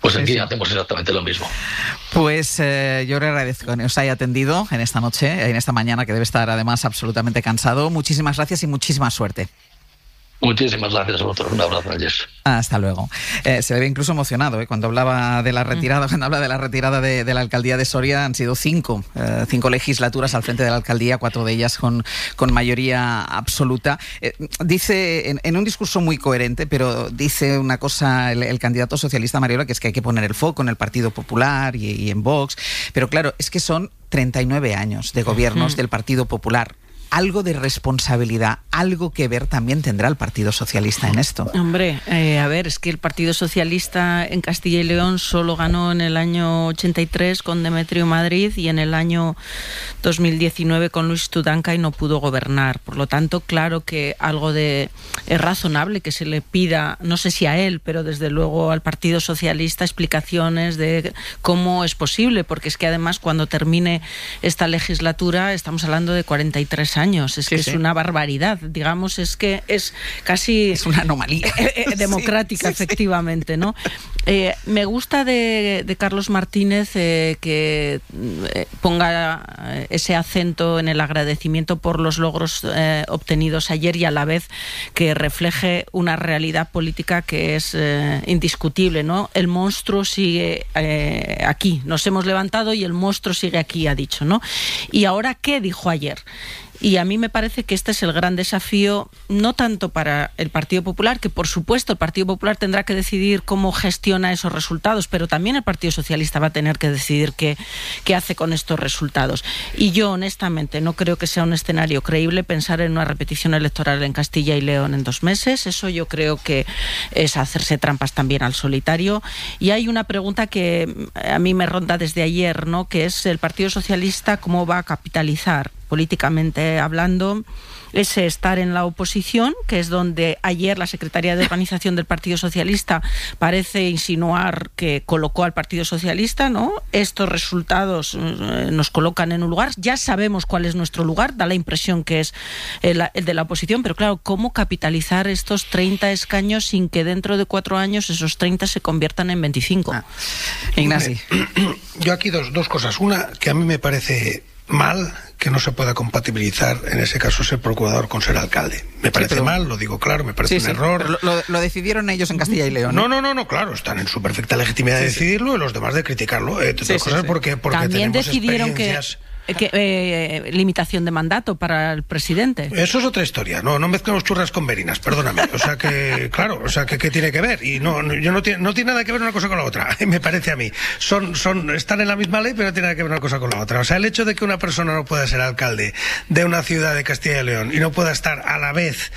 Pues aquí Sí, sí. hacemos exactamente lo mismo. Pues eh, yo le agradezco que os haya atendido en esta noche, en esta mañana, que debe estar además absolutamente cansado. Muchísimas gracias y muchísima suerte. Muchísimas gracias a vosotros. Un abrazo, Jess. Hasta luego. Eh, se le ve incluso emocionado ¿eh? cuando hablaba de la retirada, cuando habla de la retirada de, de la alcaldía de Soria. Han sido cinco, eh, cinco legislaturas al frente de la alcaldía, cuatro de ellas con, con mayoría absoluta. Eh, dice en, en un discurso muy coherente, pero dice una cosa el, el candidato socialista Mariola, que es que hay que poner el foco en el Partido Popular y, y en Vox. Pero claro, es que son treinta y nueve años de gobiernos uh-huh. del Partido Popular. Algo de responsabilidad, algo que ver también tendrá el Partido Socialista en esto. Hombre, eh, a ver, es que el Partido Socialista en Castilla y León solo ganó en el año ochenta y tres con Demetrio Madrid y en el año dos mil diecinueve con Luis Tudanca y no pudo gobernar. Por lo tanto, claro que algo de es razonable que se le pida, no sé si a él, pero desde luego al Partido Socialista, explicaciones de cómo es posible, porque es que además cuando termine esta legislatura estamos hablando de cuarenta y tres años, es sí, que sí. es una barbaridad, digamos, es que es casi... Es una anomalía. Eh, eh, democrática, sí, sí, efectivamente, ¿no? Eh, me gusta de, de Carlos Martínez eh, que eh, ponga ese acento en el agradecimiento por los logros eh, obtenidos ayer y a la vez que refleje una realidad política que es eh, indiscutible, ¿no? El monstruo sigue eh, aquí, nos hemos levantado y el monstruo sigue aquí, ha dicho, ¿no? Y ahora, ¿qué dijo ayer? Y a mí me parece que este es el gran desafío, no tanto para el Partido Popular, que por supuesto el Partido Popular tendrá que decidir cómo gestiona esos resultados, pero también el Partido Socialista va a tener que decidir qué, qué hace con estos resultados. Y yo, honestamente, no creo que sea un escenario creíble pensar en una repetición electoral en Castilla y León en dos meses. Eso yo creo que es hacerse trampas también al solitario. Y hay una pregunta que a mí me ronda desde ayer, ¿no?, que es el Partido Socialista cómo va a capitalizar políticamente hablando ese estar en la oposición, que es donde ayer la Secretaría de Organización del Partido Socialista parece insinuar que colocó al Partido Socialista, ¿no? Estos resultados eh, nos colocan en un lugar, ya sabemos cuál es nuestro lugar, da la impresión que es el, el de la oposición, pero claro, ¿cómo capitalizar estos treinta escaños sin que dentro de cuatro años esos treinta se conviertan en veinticinco? Ah. Ignacio. Yo aquí dos, dos cosas. Una, que a mí me parece mal que no se pueda compatibilizar, en ese caso, ser procurador con ser alcalde. Me parece sí, pero... mal, lo digo claro, me parece sí, un sí, error. Lo, lo decidieron ellos en Castilla y León. No, no, no, no, claro, están en su perfecta legitimidad sí, de decidirlo sí. y los demás de criticarlo. Eh, sí, cosas sí, porque, porque también tenemos decidieron experiencias... que... Que, eh, limitación de mandato para el presidente. Eso es otra historia. No, no mezclemos churras con verinas, perdóname. O sea que, claro, o sea que ¿qué tiene que ver? Y no, no, yo no tiene, no tiene nada que ver una cosa con la otra. Me parece a mí. Son, son, están en la misma ley, pero no tiene nada que ver una cosa con la otra. O sea, el hecho de que una persona no pueda ser alcalde de una ciudad de Castilla y León y no pueda estar a la vez,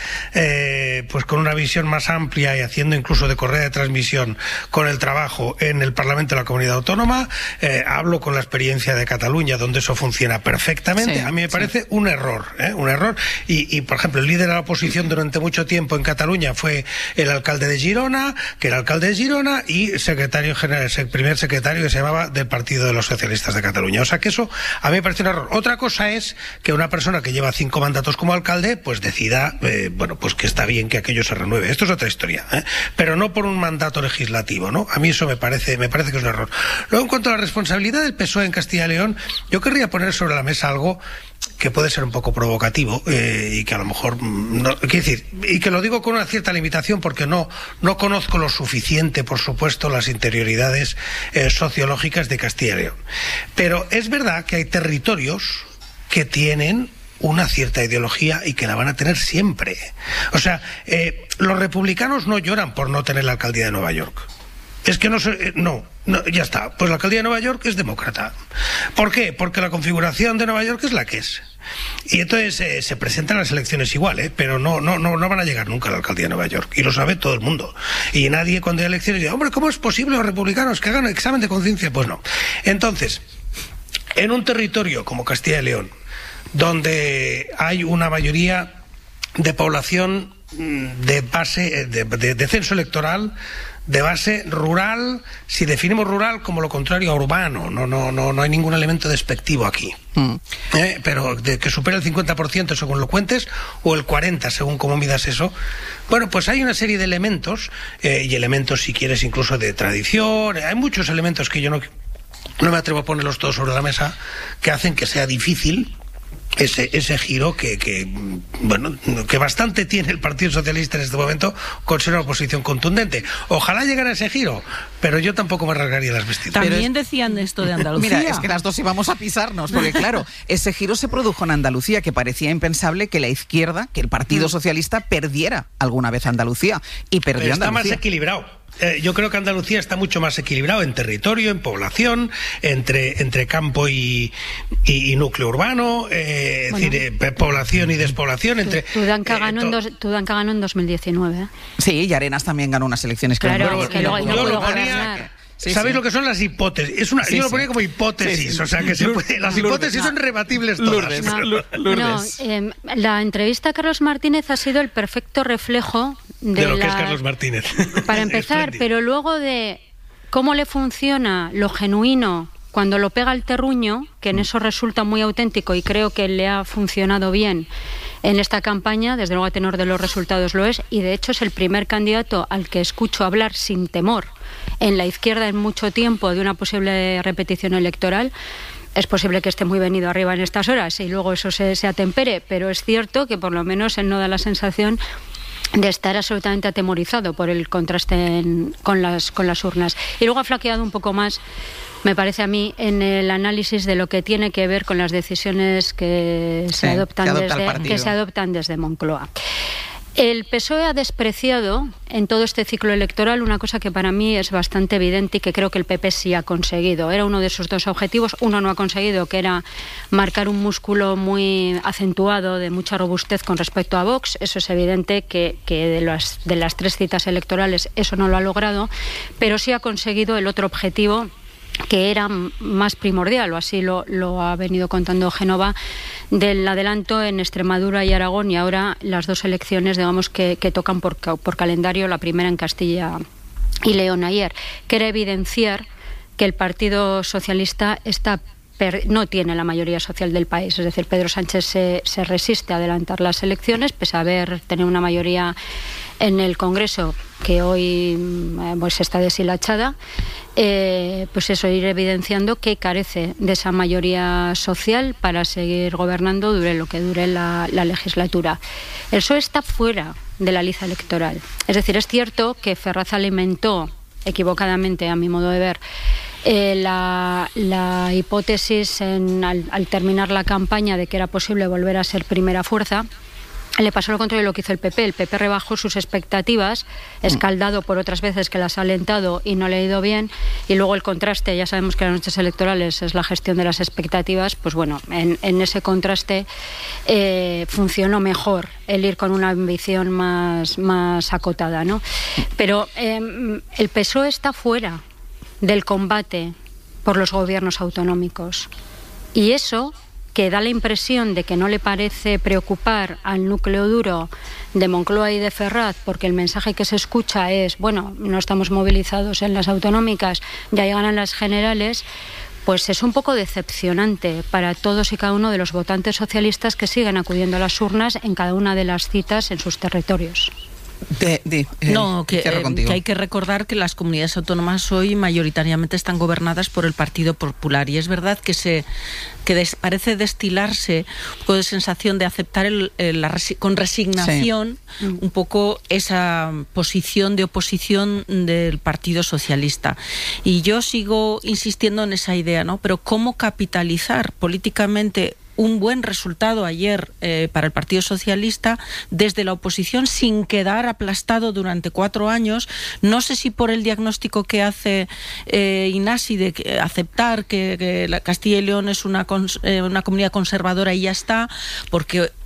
eh, pues con una visión más amplia y haciendo incluso de correa de transmisión con el trabajo en el Parlamento de la Comunidad Autónoma, eh, hablo con la experiencia de Cataluña, donde eso funciona perfectamente. Sí, a mí me parece sí. un error, ¿eh? un error. Y, y, por ejemplo, el líder de la oposición durante mucho tiempo en Cataluña fue el alcalde de Girona, que era alcalde de Girona, y secretario general, el primer secretario que se llamaba del Partido de los Socialistas de Cataluña. O sea que eso a mí me parece un error. Otra cosa es que una persona que lleva cinco mandatos como alcalde, pues decida, eh, bueno, pues que está bien que aquello se renueve. Esto es otra historia, ¿eh? Pero no por un mandato legislativo, ¿no? A mí eso me parece, me parece que es un error. Luego, en cuanto a la responsabilidad del P S O E en Castilla y León, yo querría poner sobre la mesa algo que puede ser un poco provocativo eh, y que a lo mejor no, quiero decir, y que lo digo con una cierta limitación porque no, no conozco lo suficiente, por supuesto, las interioridades eh, sociológicas de Castilla y León. Pero es verdad que hay territorios que tienen una cierta ideología y que la van a tener siempre. O sea, eh, los republicanos no lloran por no tener la alcaldía de Nueva York. Es que no se, no, no, ya está. Pues la alcaldía de Nueva York es demócrata. ¿Por qué? Porque la configuración de Nueva York es la que es. Y entonces eh, se presentan las elecciones igual, ¿eh? Pero no, no, no, no van a llegar nunca a la alcaldía de Nueva York. Y lo sabe todo el mundo. Y nadie cuando hay elecciones dice, hombre, ¿cómo es posible los republicanos que hagan un examen de conciencia? Pues no. Entonces, en un territorio como Castilla y León, donde hay una mayoría de población de base, de, de, de censo electoral, de base rural, si definimos rural como lo contrario a urbano, no, no, no, no hay ningún elemento despectivo aquí. Mm. Eh, pero de que supera el cincuenta por ciento según lo cuentes, o el cuarenta por ciento según cómo midas eso. Bueno, pues hay una serie de elementos, eh, y elementos, si quieres, incluso de tradición. Hay muchos elementos que yo no, no me atrevo a ponerlos todos sobre la mesa, que hacen que sea difícil ese ese giro que, que bueno que bastante tiene el Partido Socialista en este momento con ser una oposición contundente. Ojalá llegara a ese giro, pero yo tampoco me rasgaría las vestiduras. También decían esto de Andalucía. Mira, es que las dos íbamos a pisarnos, porque claro, ese giro se produjo en Andalucía, que parecía impensable que la izquierda, que el Partido Socialista perdiera alguna vez Andalucía, y perdió Está Andalucía. más equilibrado. Eh, yo creo que Andalucía está mucho más equilibrado en territorio, en población, entre, entre campo y, y, y núcleo urbano, eh, bueno, es decir, eh, población y despoblación. Entre, Tudanca eh, ganó, en dos, Tudanca ganó en dos mil diecinueve. ¿eh? Sí, y Arenas también ganó unas elecciones. Claro, claro, es que luego no pudo gobernar. Sí, ¿Sabéis sí. lo que son las hipótesis? Es una, sí, yo lo sí. ponía como hipótesis, sí, sí. o sea que se puede, las Lourdes, hipótesis no. son rebatibles todas. Lourdes, no, Lourdes. no eh, la entrevista a Carlos Martínez ha sido el perfecto reflejo de, de lo la, que es Carlos Martínez. Para empezar, pero luego de cómo le funciona lo genuino cuando lo pega el terruño, que en eso resulta muy auténtico y creo que le ha funcionado bien en esta campaña, desde luego a tenor de los resultados lo es, y de hecho es el primer candidato al que escucho hablar sin temor en la izquierda en mucho tiempo de una posible repetición electoral. Es posible que esté muy venido arriba en estas horas y luego eso se, se atempere, pero es cierto que por lo menos él no da la sensación de estar absolutamente atemorizado por el contraste en, con, las, con las urnas. Y luego ha flaqueado un poco más, me parece a mí, en el análisis de lo que tiene que ver con las decisiones que se, sí, adoptan, que desde, que se adoptan desde Moncloa. El P S O E ha despreciado en todo este ciclo electoral una cosa que para mí es bastante evidente y que creo que el P P sí ha conseguido. Era uno de sus dos objetivos, uno no ha conseguido, que era marcar un músculo muy acentuado, de mucha robustez con respecto a Vox. Eso es evidente que, que de, las, de las tres citas electorales eso no lo ha logrado, pero sí ha conseguido el otro objetivo, que era más primordial, o así lo, lo ha venido contando Génova, del adelanto en Extremadura y Aragón, y ahora las dos elecciones, digamos, que, que tocan por, por calendario, la primera en Castilla y León ayer, que era evidenciar que el Partido Socialista está no tiene la mayoría social del país, es decir, Pedro Sánchez se, se resiste a adelantar las elecciones, pese a haber tenido una mayoría en el Congreso que hoy pues está deshilachada, eh, pues eso, ir evidenciando que carece de esa mayoría social para seguir gobernando dure lo que dure la, la legislatura. El P S O E está fuera de la liza electoral. Es decir, es cierto que Ferraz alimentó equivocadamente, a mi modo de ver, Eh, la, la hipótesis en, al, al terminar la campaña de que era posible volver a ser primera fuerza. Le pasó lo contrario de lo que hizo el P P. El P P rebajó sus expectativas, escaldado por otras veces que las ha alentado y no le ha ido bien, y luego el contraste, ya sabemos que las noches electorales es la gestión de las expectativas, pues bueno, en, en ese contraste eh, funcionó mejor el ir con una ambición más, más acotada, ¿no? Pero eh, el P S O E está fuera del combate por los gobiernos autonómicos, y eso, que da la impresión de que no le parece preocupar al núcleo duro de Moncloa y de Ferraz, porque el mensaje que se escucha es, bueno, no estamos movilizados en las autonómicas, ya llegan a las generales, pues es un poco decepcionante para todos y cada uno de los votantes socialistas que siguen acudiendo a las urnas en cada una de las citas en sus territorios. De, de, eh, no, que, eh, que hay que recordar que las comunidades autónomas hoy mayoritariamente están gobernadas por el Partido Popular, y es verdad que se que des, parece destilarse un poco de sensación de aceptar el, el, la resi con resignación sí. un poco esa posición de oposición del Partido Socialista. Y yo sigo insistiendo en esa idea, ¿no? Pero ¿cómo capitalizar políticamente un buen resultado ayer eh, para el Partido Socialista desde la oposición sin quedar aplastado durante cuatro años? No sé si por el diagnóstico que hace eh, Inasi de que, aceptar que, que la Castilla y León es una, cons, eh, una comunidad conservadora y ya está, porque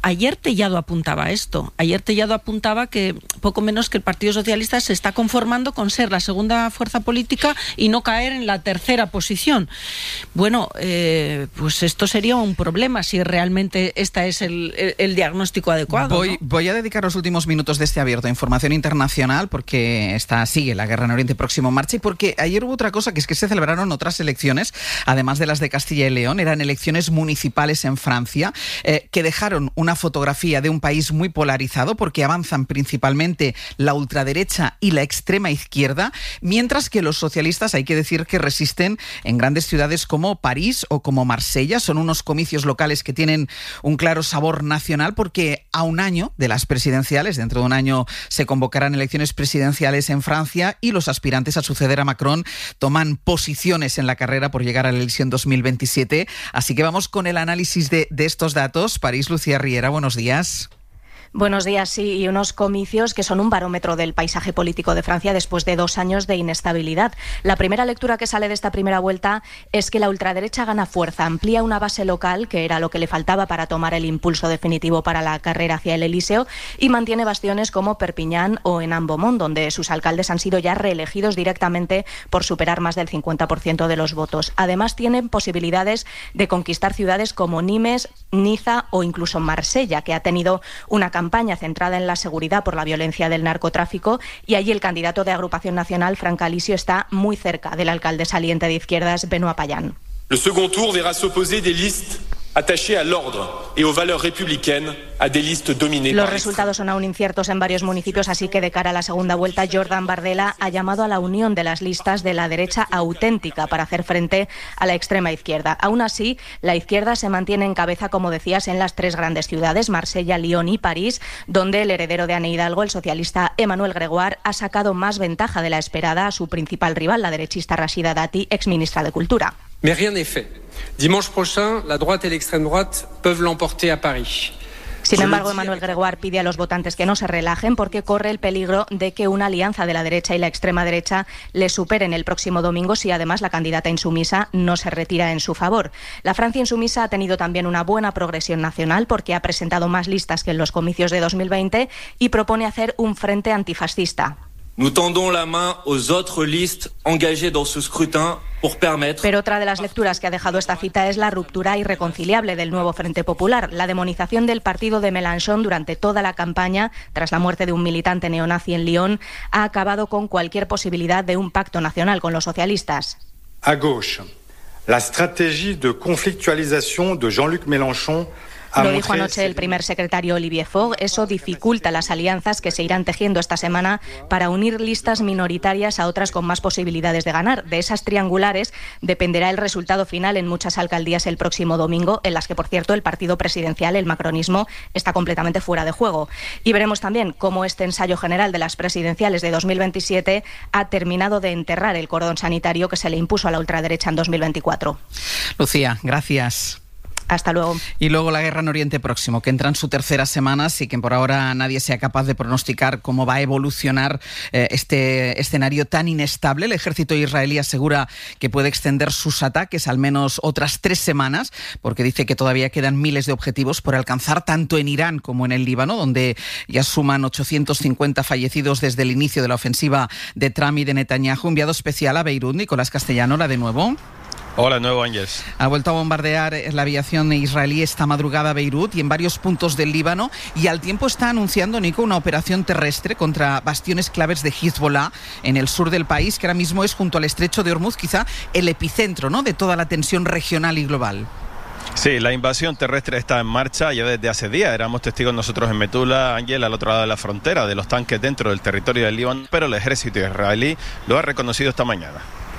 ayer Tellado apuntaba esto. Ayer Tellado apuntaba que poco menos que el Partido Socialista se está conformando con ser la segunda fuerza política y no caer en la tercera posición. Bueno, eh, pues esto sería un problema si realmente este es el, el, el diagnóstico adecuado. Voy, ¿no? voy a dedicar los últimos minutos de este abierto a información internacional porque está, sigue la guerra en Oriente Próximo en marcha y porque ayer hubo otra cosa, que es que se celebraron otras elecciones, además de las de Castilla y León. Eran elecciones municipales en Francia, eh, que dejaron una fotografía de un país muy polarizado porque avanzan principalmente la ultraderecha y la extrema izquierda, mientras que los socialistas, hay que decir que resisten en grandes ciudades como París o como Marsella. Son unos comicios locales que tienen un claro sabor nacional porque a un año de las presidenciales, dentro de un año se convocarán elecciones presidenciales en Francia y los aspirantes a suceder a Macron toman posiciones en la carrera por llegar a la elección dos mil veintisiete. Así que vamos con el análisis de, de estos datos. París, Lucía Riera, buenos días. Buenos días, sí, y unos comicios que son un barómetro del paisaje político de Francia después de dos años de inestabilidad. La primera lectura que sale de esta primera vuelta es que la ultraderecha gana fuerza, amplía una base local, que era lo que le faltaba para tomar el impulso definitivo para la carrera hacia el Elíseo, y mantiene bastiones como Perpiñán o en Beaumont, donde sus alcaldes han sido ya reelegidos directamente por superar más del cincuenta por ciento de los votos. Además, tienen posibilidades de conquistar ciudades como Nimes, Niza o incluso Marsella, que ha tenido una campaña campaña centrada en la seguridad por la violencia del narcotráfico, y allí el candidato de Agrupación Nacional, Franck Alisio, está muy cerca del alcalde saliente de izquierdas, Benoît Payan. El segundo tour verá se opposer des listes attachées à l'ordre et aux valeurs républicaines à des listes dominées. Los resultados son aún inciertos en varios municipios, así que de cara a la segunda vuelta, Jordan Bardella ha llamado a la unión de las listas de la derecha auténtica para hacer frente a la extrema izquierda. Aún así, la izquierda se mantiene en cabeza, como decías, en las tres grandes ciudades, Marsella, Lyon y París, donde el heredero de Anne Hidalgo, el socialista Emmanuel Grégoire, ha sacado más ventaja de la esperada a su principal rival, la derechista Rachida Dati, exministra de Cultura. Mais rien n'est fait. Dimanche prochain, la droite et l'extrême droite peuvent l'emporter à Paris. Sin embargo, Emmanuel Grégoire pide a los votantes que no se relajen porque corre el peligro de que una alianza de la derecha y la extrema derecha le superen el próximo domingo si además la candidata insumisa no se retira en su favor. La Francia insumisa ha tenido también una buena progresión nacional porque ha presentado más listas que en los comicios de dos mil veinte y propone hacer un frente antifascista. Nous tendons la main aux autres listes engagées dans ce scrutin pour permettre... Pero otra de las lecturas que ha dejado esta cita es la ruptura irreconciliable del nuevo Frente Popular. La demonización del partido de Mélenchon durante toda la campaña, tras la muerte de un militante neonazi en Lyon, ha acabado con cualquier posibilidad de un pacto nacional con los socialistas. A gauche, la estrategia de conflictualización de Jean-Luc Mélenchon. Lo dijo anoche el primer secretario Olivier Faure. Eso dificulta las alianzas que se irán tejiendo esta semana para unir listas minoritarias a otras con más posibilidades de ganar. De esas triangulares dependerá el resultado final en muchas alcaldías el próximo domingo, en las que, por cierto, el partido presidencial, el macronismo, está completamente fuera de juego. Y veremos también cómo este ensayo general de las presidenciales de dos mil veintisiete ha terminado de enterrar el cordón sanitario que se le impuso a la ultraderecha en dos mil veinticuatro. Lucía, gracias. Hasta luego. Y luego la guerra en Oriente Próximo, que entra en su tercera semana, y que por ahora nadie sea capaz de pronosticar cómo va a evolucionar eh, este escenario tan inestable. El ejército israelí asegura que puede extender sus ataques al menos otras tres semanas, porque dice que todavía quedan miles de objetivos por alcanzar, tanto en Irán como en el Líbano, donde ya suman ochocientos cincuenta fallecidos desde el inicio de la ofensiva de Trump y de Netanyahu. Enviado especial a Beirut, Nicolás Castellano, la de nuevo. Hola, nuevo Ángeles. Ha vuelto a bombardear la aviación israelí esta madrugada a Beirut y en varios puntos del Líbano, y al tiempo está anunciando, Nico, una operación terrestre contra bastiones claves de Hezbollah en el sur del país, que ahora mismo es, junto al estrecho de Hormuz, quizá el epicentro, ¿no?, de toda la tensión regional y global. Sí, la invasión terrestre está en marcha ya desde hace días. Éramos testigos nosotros en Metula, Ángel, al otro lado de la frontera, de los tanques dentro del territorio del Líbano, pero el ejército israelí lo ha reconocido esta mañana.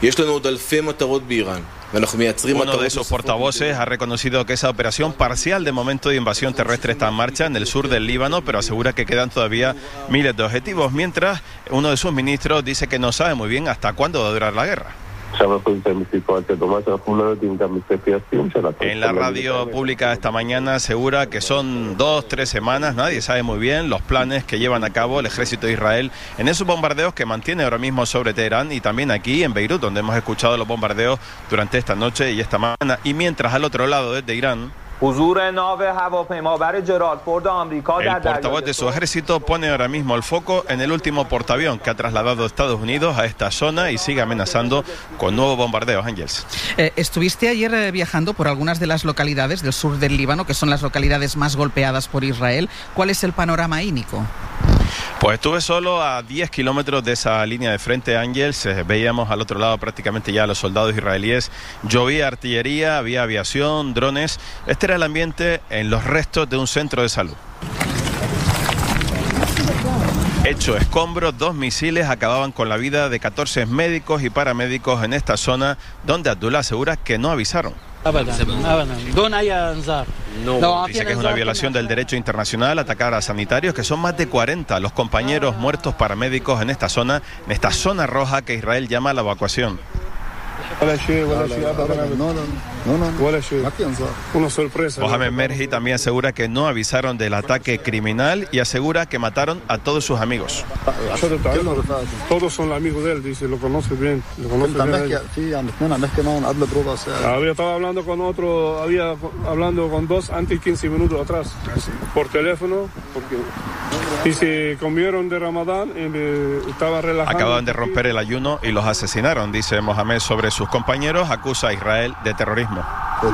Uno de esos portavoces ha reconocido que esa operación parcial de momento de invasión terrestre está en marcha en el sur del Líbano, pero asegura que quedan todavía miles de objetivos, mientras uno de sus ministros dice que no sabe muy bien hasta cuándo va a durar la guerra. En la radio pública esta mañana asegura que son dos, tres semanas, nadie sabe muy bien los planes que llevan a cabo el ejército de Israel en esos bombardeos que mantiene ahora mismo sobre Teherán y también aquí en Beirut, donde hemos escuchado los bombardeos durante esta noche y esta mañana. Y mientras al otro lado, desde Irán... El portavoz de su ejército pone ahora mismo el foco en el último portaavión que ha trasladado Estados Unidos a esta zona y sigue amenazando con nuevos bombardeos, Ángeles. Eh, estuviste ayer eh, viajando por algunas de las localidades del sur del Líbano, que son las localidades más golpeadas por Israel. ¿Cuál es el panorama ahí, Nico? Pues estuve solo a diez kilómetros de esa línea de frente, Ángels. Eh, veíamos al otro lado prácticamente ya a los soldados israelíes. Llovía artillería, había aviación, drones. Este era el ambiente en los restos de un centro de salud. Hecho escombros, dos misiles acababan con la vida de catorce médicos y paramédicos en esta zona, donde Abdullah asegura que no avisaron. No, dice que es una violación del derecho internacional atacar a sanitarios, que son más de cuarenta los compañeros muertos paramédicos en esta zona, en esta zona roja que Israel llama la evacuación. Una sorpresa. Mohamed Merhi también asegura que no avisaron del ataque criminal y asegura que mataron a todos sus amigos. Todos son amigos de él, dice, lo conoce bien. Lo conoce bien. Había estado hablando con otro, había hablando con dos antes quince minutos atrás, por teléfono, porque y se comieron de Ramadán y estaba relajado. Acababan de romper el ayuno y los asesinaron, dice Mohamed sobre sus compañeros, acusa a Israel de terrorismo.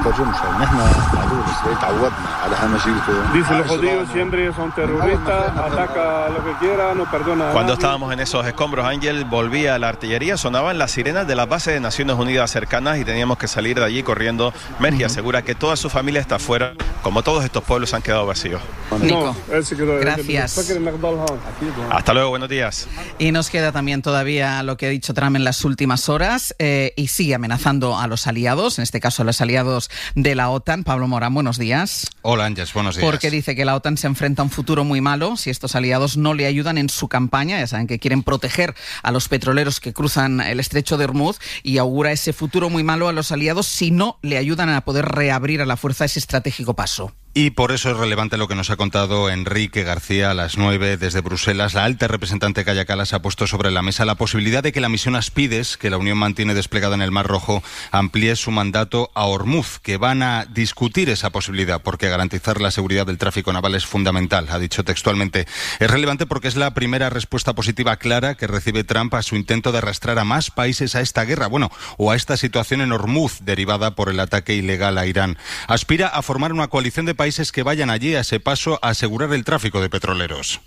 Dice, los judíos siempre son terroristas, ataca lo que quiera, no perdona. Cuando estábamos en esos escombros, Ángel, volvía la artillería, sonaban las sirenas de las bases de Naciones Unidas cercanas y teníamos que salir de allí corriendo. Merhi asegura que toda su familia está afuera, como todos estos pueblos han quedado vacíos. Nico, no, él se quedó, gracias. Hasta luego, buenos días. Y nos queda también todavía lo que ha dicho Trump en las últimas horas eh, y sigue amenazando a los aliados, en este caso a los aliados de la OTAN. Pablo Morán, buenos días. Hola, Ángeles, buenos días. Porque dice que la OTAN se enfrenta a un futuro muy malo si estos aliados no le ayudan en su campaña. Ya saben que quieren proteger a los petroleros que cruzan el estrecho de Hormuz y augura ese futuro muy malo a los aliados si no le ayudan a poder reabrir a la fuerza ese estratégico paso. Y por eso es relevante lo que nos ha contado Enrique García a las nueve desde Bruselas. La alta representante Kaja Kallas ha puesto sobre la mesa la posibilidad de que la misión Aspides, que la Unión mantiene desplegada en el Mar Rojo, amplíe su mandato a Hormuz, que van a discutir esa posibilidad porque garantizar la seguridad del tráfico naval es fundamental, ha dicho textualmente. Es relevante porque es la primera respuesta positiva clara que recibe Trump a su intento de arrastrar a más países a esta guerra, bueno, o a esta situación en Hormuz derivada por el ataque ilegal a Irán. Aspira a formar una coalición de países que vayan allí a ese paso a asegurar el tráfico de petroleros.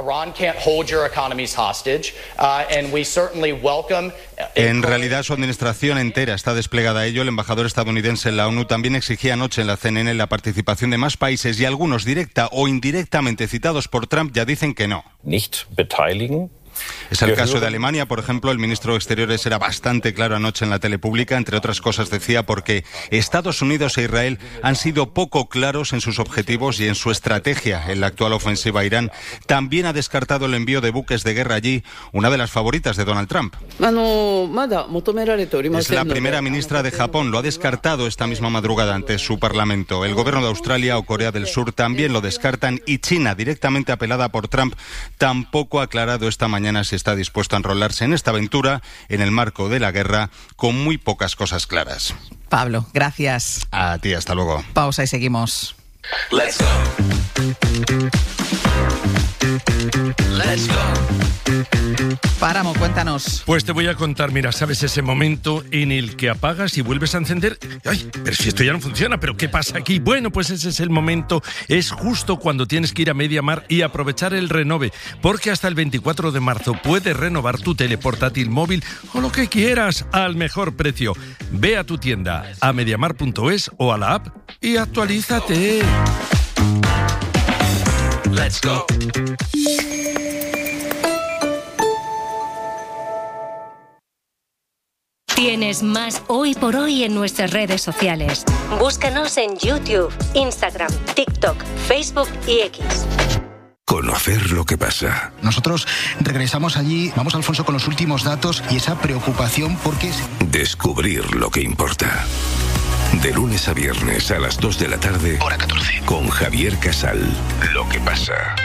En realidad su administración entera está desplegada a ello. El embajador estadounidense en la ONU también exigía anoche en la C N N la participación de más países y algunos directa o indirectamente citados por Trump ya dicen que no. Nicht beteiligen. Es el caso de Alemania, por ejemplo. El ministro de Exteriores era bastante claro anoche en la tele pública, entre otras cosas decía porque Estados Unidos e Israel han sido poco claros en sus objetivos y en su estrategia en la actual ofensiva a Irán. También ha descartado el envío de buques de guerra allí, una de las favoritas de Donald Trump. Es la primera ministra de Japón, lo ha descartado esta misma madrugada ante su parlamento. El gobierno de Australia o Corea del Sur también lo descartan y China, directamente apelada por Trump, tampoco ha aclarado esta mañana si está dispuesto a enrolarse en esta aventura en el marco de la guerra con muy pocas cosas claras. Pablo, gracias. A ti, hasta luego. Pausa y seguimos. Let's go. Let's go. Páramo, cuéntanos. Pues te voy a contar, mira, ¿sabes ese momento en el que apagas y vuelves a encender? Ay, pero si esto ya no funciona, ¿pero qué pasa aquí? Bueno, pues ese es el momento, es justo cuando tienes que ir a MediaMarkt y aprovechar el renove, porque hasta el veinticuatro de marzo puedes renovar tu tele portátil, móvil o lo que quieras al mejor precio. Ve a tu tienda, a mediamar punto es o a la app y actualízate. Let's go. Tienes más Hoy por Hoy en nuestras redes sociales. Búscanos en YouTube, Instagram, TikTok, Facebook y X. Conocer lo que pasa. Nosotros regresamos allí, vamos Alfonso con los últimos datos y esa preocupación porque... Descubrir lo que importa. De lunes a viernes a las dos de la tarde. Hora catorce. Con Javier Casal. Lo que pasa.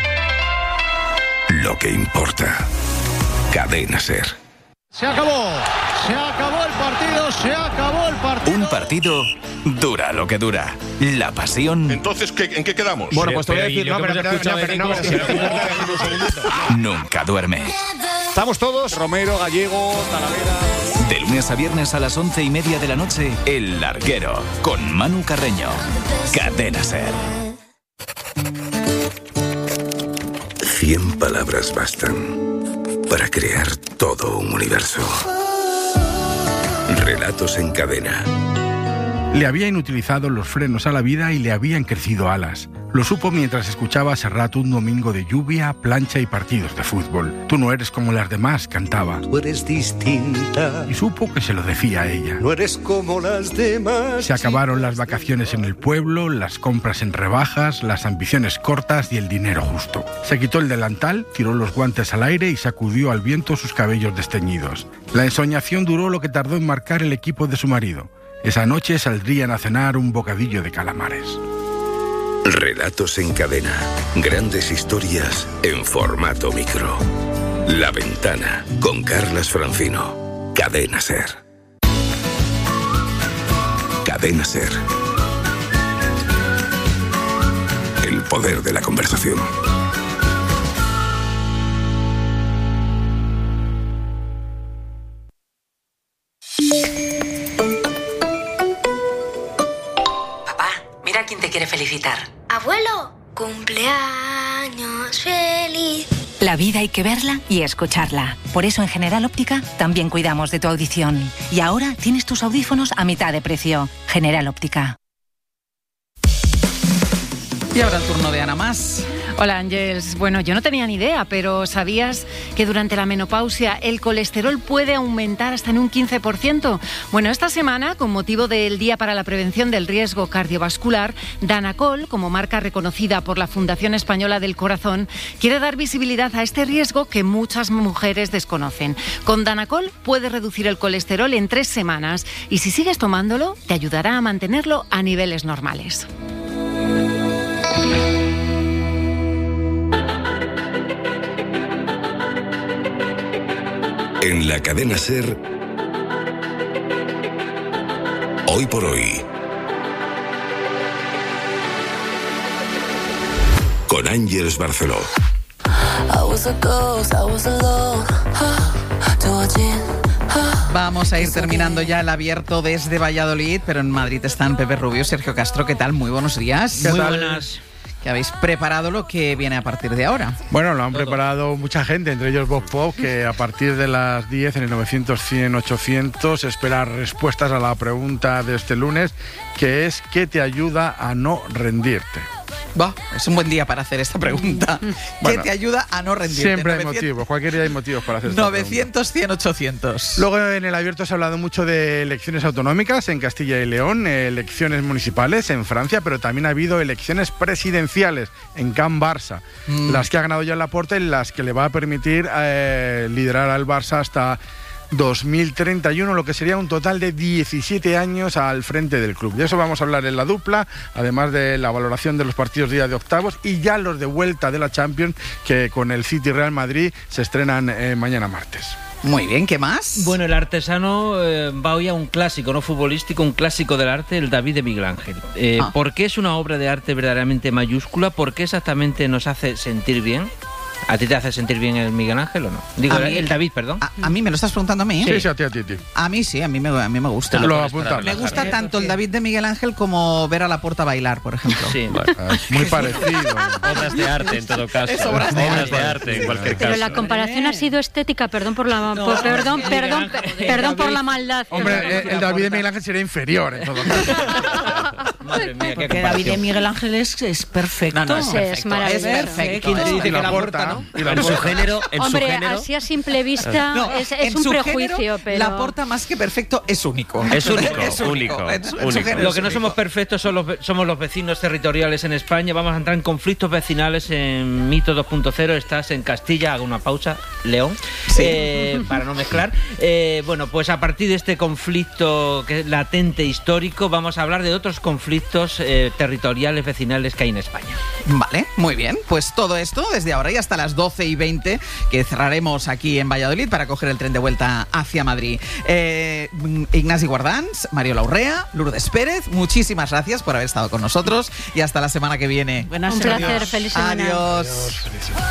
Lo que importa. Cadena SER. Se acabó. Se acabó el partido, se acabó el partido. Un partido dura lo que dura. La pasión. Entonces, ¿qué, ¿en qué quedamos? Bueno, pues te voy a decir, no, pero, pero, no, pero, no, pero, nunca duerme. Estamos todos, Romero, Gallego, Talavera. De lunes a viernes a las once y media de la noche, El Larguero, con Manu Carreño. Cadena SER. Cien palabras bastan para crear todo un universo. Relatos en cadena. Le había inutilizado los frenos a la vida y le habían crecido alas. Lo supo mientras escuchaba a Serrat un domingo de lluvia, plancha y partidos de fútbol. Tú no eres como las demás, cantaba. Tú eres distinta. Y supo que se lo decía a ella. No eres como las demás. Se acabaron las vacaciones en el pueblo, las compras en rebajas, las ambiciones cortas y el dinero justo. Se quitó el delantal, tiró los guantes al aire y sacudió al viento sus cabellos desteñidos. La ensoñación duró lo que tardó en marcar el equipo de su marido. Esa noche saldrían a cenar un bocadillo de calamares. Relatos en cadena. Grandes historias en formato micro. La Ventana, con Carlas Francino. Cadena SER. Cadena SER. El poder de la conversación. Mira quién te quiere felicitar. Abuelo, cumpleaños feliz. La vida hay que verla y escucharla. Por eso en General Óptica también cuidamos de tu audición. Y ahora tienes tus audífonos a mitad de precio. General Óptica. Y ahora el turno de Ana Más. Hola Ángels, bueno, yo no tenía ni idea, pero ¿sabías que durante la menopausia el colesterol puede aumentar hasta en un quince por ciento? Bueno, esta semana, con motivo del Día para la Prevención del Riesgo Cardiovascular, Danacol, como marca reconocida por la Fundación Española del Corazón, quiere dar visibilidad a este riesgo que muchas mujeres desconocen. Con Danacol puedes reducir el colesterol en tres semanas y si sigues tomándolo, te ayudará a mantenerlo a niveles normales. En la cadena SER, hoy por hoy, con Ángels Barceló. Vamos a ir terminando ya el abierto desde Valladolid, pero en Madrid están Pepe Rubio, Sergio Castro. ¿Qué tal? Muy buenos días. Muy buenas. Que habéis preparado lo que viene a partir de ahora. Bueno, lo han Todo. preparado mucha gente, entre ellos Vox Pop, que a partir de las diez en el novecientos, cien, ochocientos espera respuestas a la pregunta de este lunes, que es ¿qué te ayuda a no rendirte? Va, es un buen día para hacer esta pregunta. ¿Qué bueno, te ayuda a no rendirte? Siempre hay motivos, cualquier día hay motivos para hacer esta novecientos, cien, ochocientos. Luego en el abierto se ha hablado mucho de elecciones autonómicas en Castilla y León, elecciones municipales en Francia, pero también ha habido elecciones presidenciales en Can Barça, mm. las que ha ganado ya Laporta y las que le va a permitir eh, liderar al Barça hasta dos mil treinta y uno, lo que sería un total de diecisiete años al frente del club. De eso vamos a hablar en la dupla, además de la valoración de los partidos día de octavos y ya los de vuelta de la Champions, que con el City Real Madrid se estrenan eh, mañana martes. Muy bien, ¿qué más? Bueno, el artesano eh, va hoy a un clásico, no futbolístico, un clásico del arte, el David de Miguel Ángel. Eh, ah. ¿Por qué es una obra de arte verdaderamente mayúscula? ¿Por qué exactamente nos hace sentir bien? ¿A ti te hace sentir bien el Miguel Ángel o no? Digo, mí, el David, perdón. A, a mí me lo estás preguntando a mí. Sí, sí, a ti, a ti, a ti. A mí sí, a mí me, a mí me gusta. Te lo apunta. Me gusta tanto el David de Miguel Ángel como ver a Laporta bailar, por ejemplo. Sí, bueno, es muy parecido. Obras de arte, en todo caso. Es obras de, obras de arte, en cualquier caso. Pero la comparación ha sido estética, perdón por la no, por, perdón, perdón, perdón por la maldad. Hombre, el, el David de Miguel Ángel sería inferior en todo caso. Madre mía, qué Porque David de Miguel Ángel es, es perfecto. No, no, es, perfecto. es maravilloso. Es perfecto. ¿Quién te dice y que la Porta, no? En su género, en Hombre, su género. así a simple vista no, es, es un prejuicio, género, pero... Laporta más que perfecto es único. Es único, es único. único, en su, único. En su Lo que no único. somos perfectos son los, somos los vecinos territoriales en España. Vamos a entrar en conflictos vecinales en Mito dos punto cero. Estás en Castilla, hago una pausa, León, sí. eh, para no mezclar. Eh, bueno, pues a partir de este conflicto que es latente histórico, vamos a hablar de otros conflictos conflictos eh, territoriales, vecinales que hay en España. Vale, muy bien. Pues todo esto desde ahora y hasta las doce y veinte, que cerraremos aquí en Valladolid para coger el tren de vuelta hacia Madrid. Eh, Ignasi Guardans, Mariola Urrea, Lourdes Pérez, muchísimas gracias por haber estado con nosotros y hasta la semana que viene. Buenas Un placer, Adiós. Feliz semana. Adiós. Adiós, feliz semana.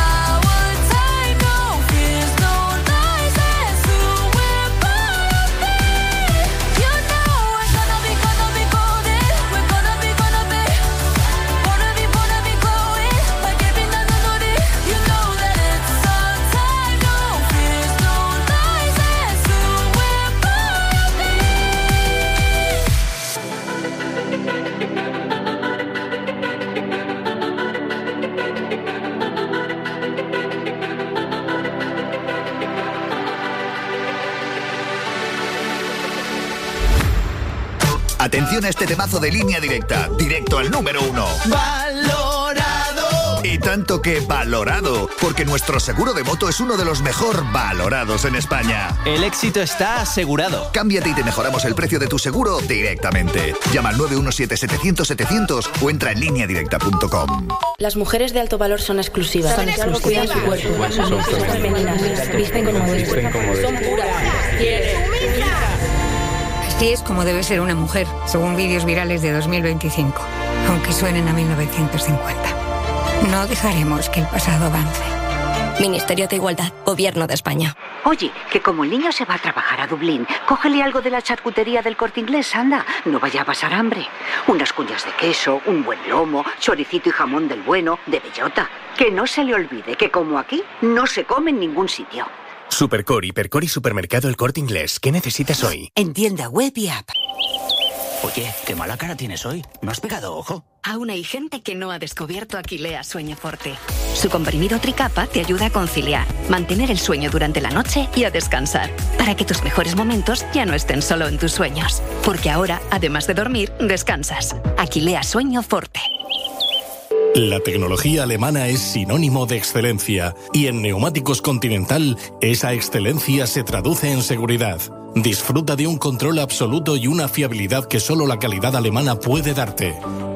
Atención a este temazo de Línea Directa, directo al número uno. ¡Valorado! Y tanto que valorado, porque nuestro seguro de moto es uno de los mejor valorados en España. El éxito está asegurado. Cámbiate y te mejoramos el precio de tu seguro directamente. Llama al nueve uno siete setecientos setecientos o entra en línea directa punto com. Las mujeres de alto valor son exclusivas. Son exclusivas. Cuidan su cuerpo. Son femeninas. Visten como deben. Son puras. Así es como debe ser una mujer, según vídeos virales de dos mil veinticinco, aunque suenen a mil novecientos cincuenta. No dejaremos que el pasado avance. Ministerio de Igualdad, Gobierno de España. Oye, que como el niño se va a trabajar a Dublín, cógele algo de la charcutería del Corte Inglés, anda, no vaya a pasar hambre. Unas cuñas de queso, un buen lomo, choricito y jamón del bueno, de bellota. Que no se le olvide que como aquí, no se come en ningún sitio. Supercor, Hipercor y Supermercado El Corte Inglés. ¿Qué necesitas hoy? En tienda web y app. Oye, qué mala cara tienes hoy. ¿No has pegado ojo? Aún hay gente que no ha descubierto Aquilea Sueño Forte. Su comprimido tricapa te ayuda a conciliar, mantener el sueño durante la noche y a descansar, para que tus mejores momentos ya no estén solo en tus sueños. Porque ahora, además de dormir, descansas. Aquilea Sueño Forte. La tecnología alemana es sinónimo de excelencia y en Neumáticos Continental esa excelencia se traduce en seguridad. Disfruta de un control absoluto y una fiabilidad que solo la calidad alemana puede darte.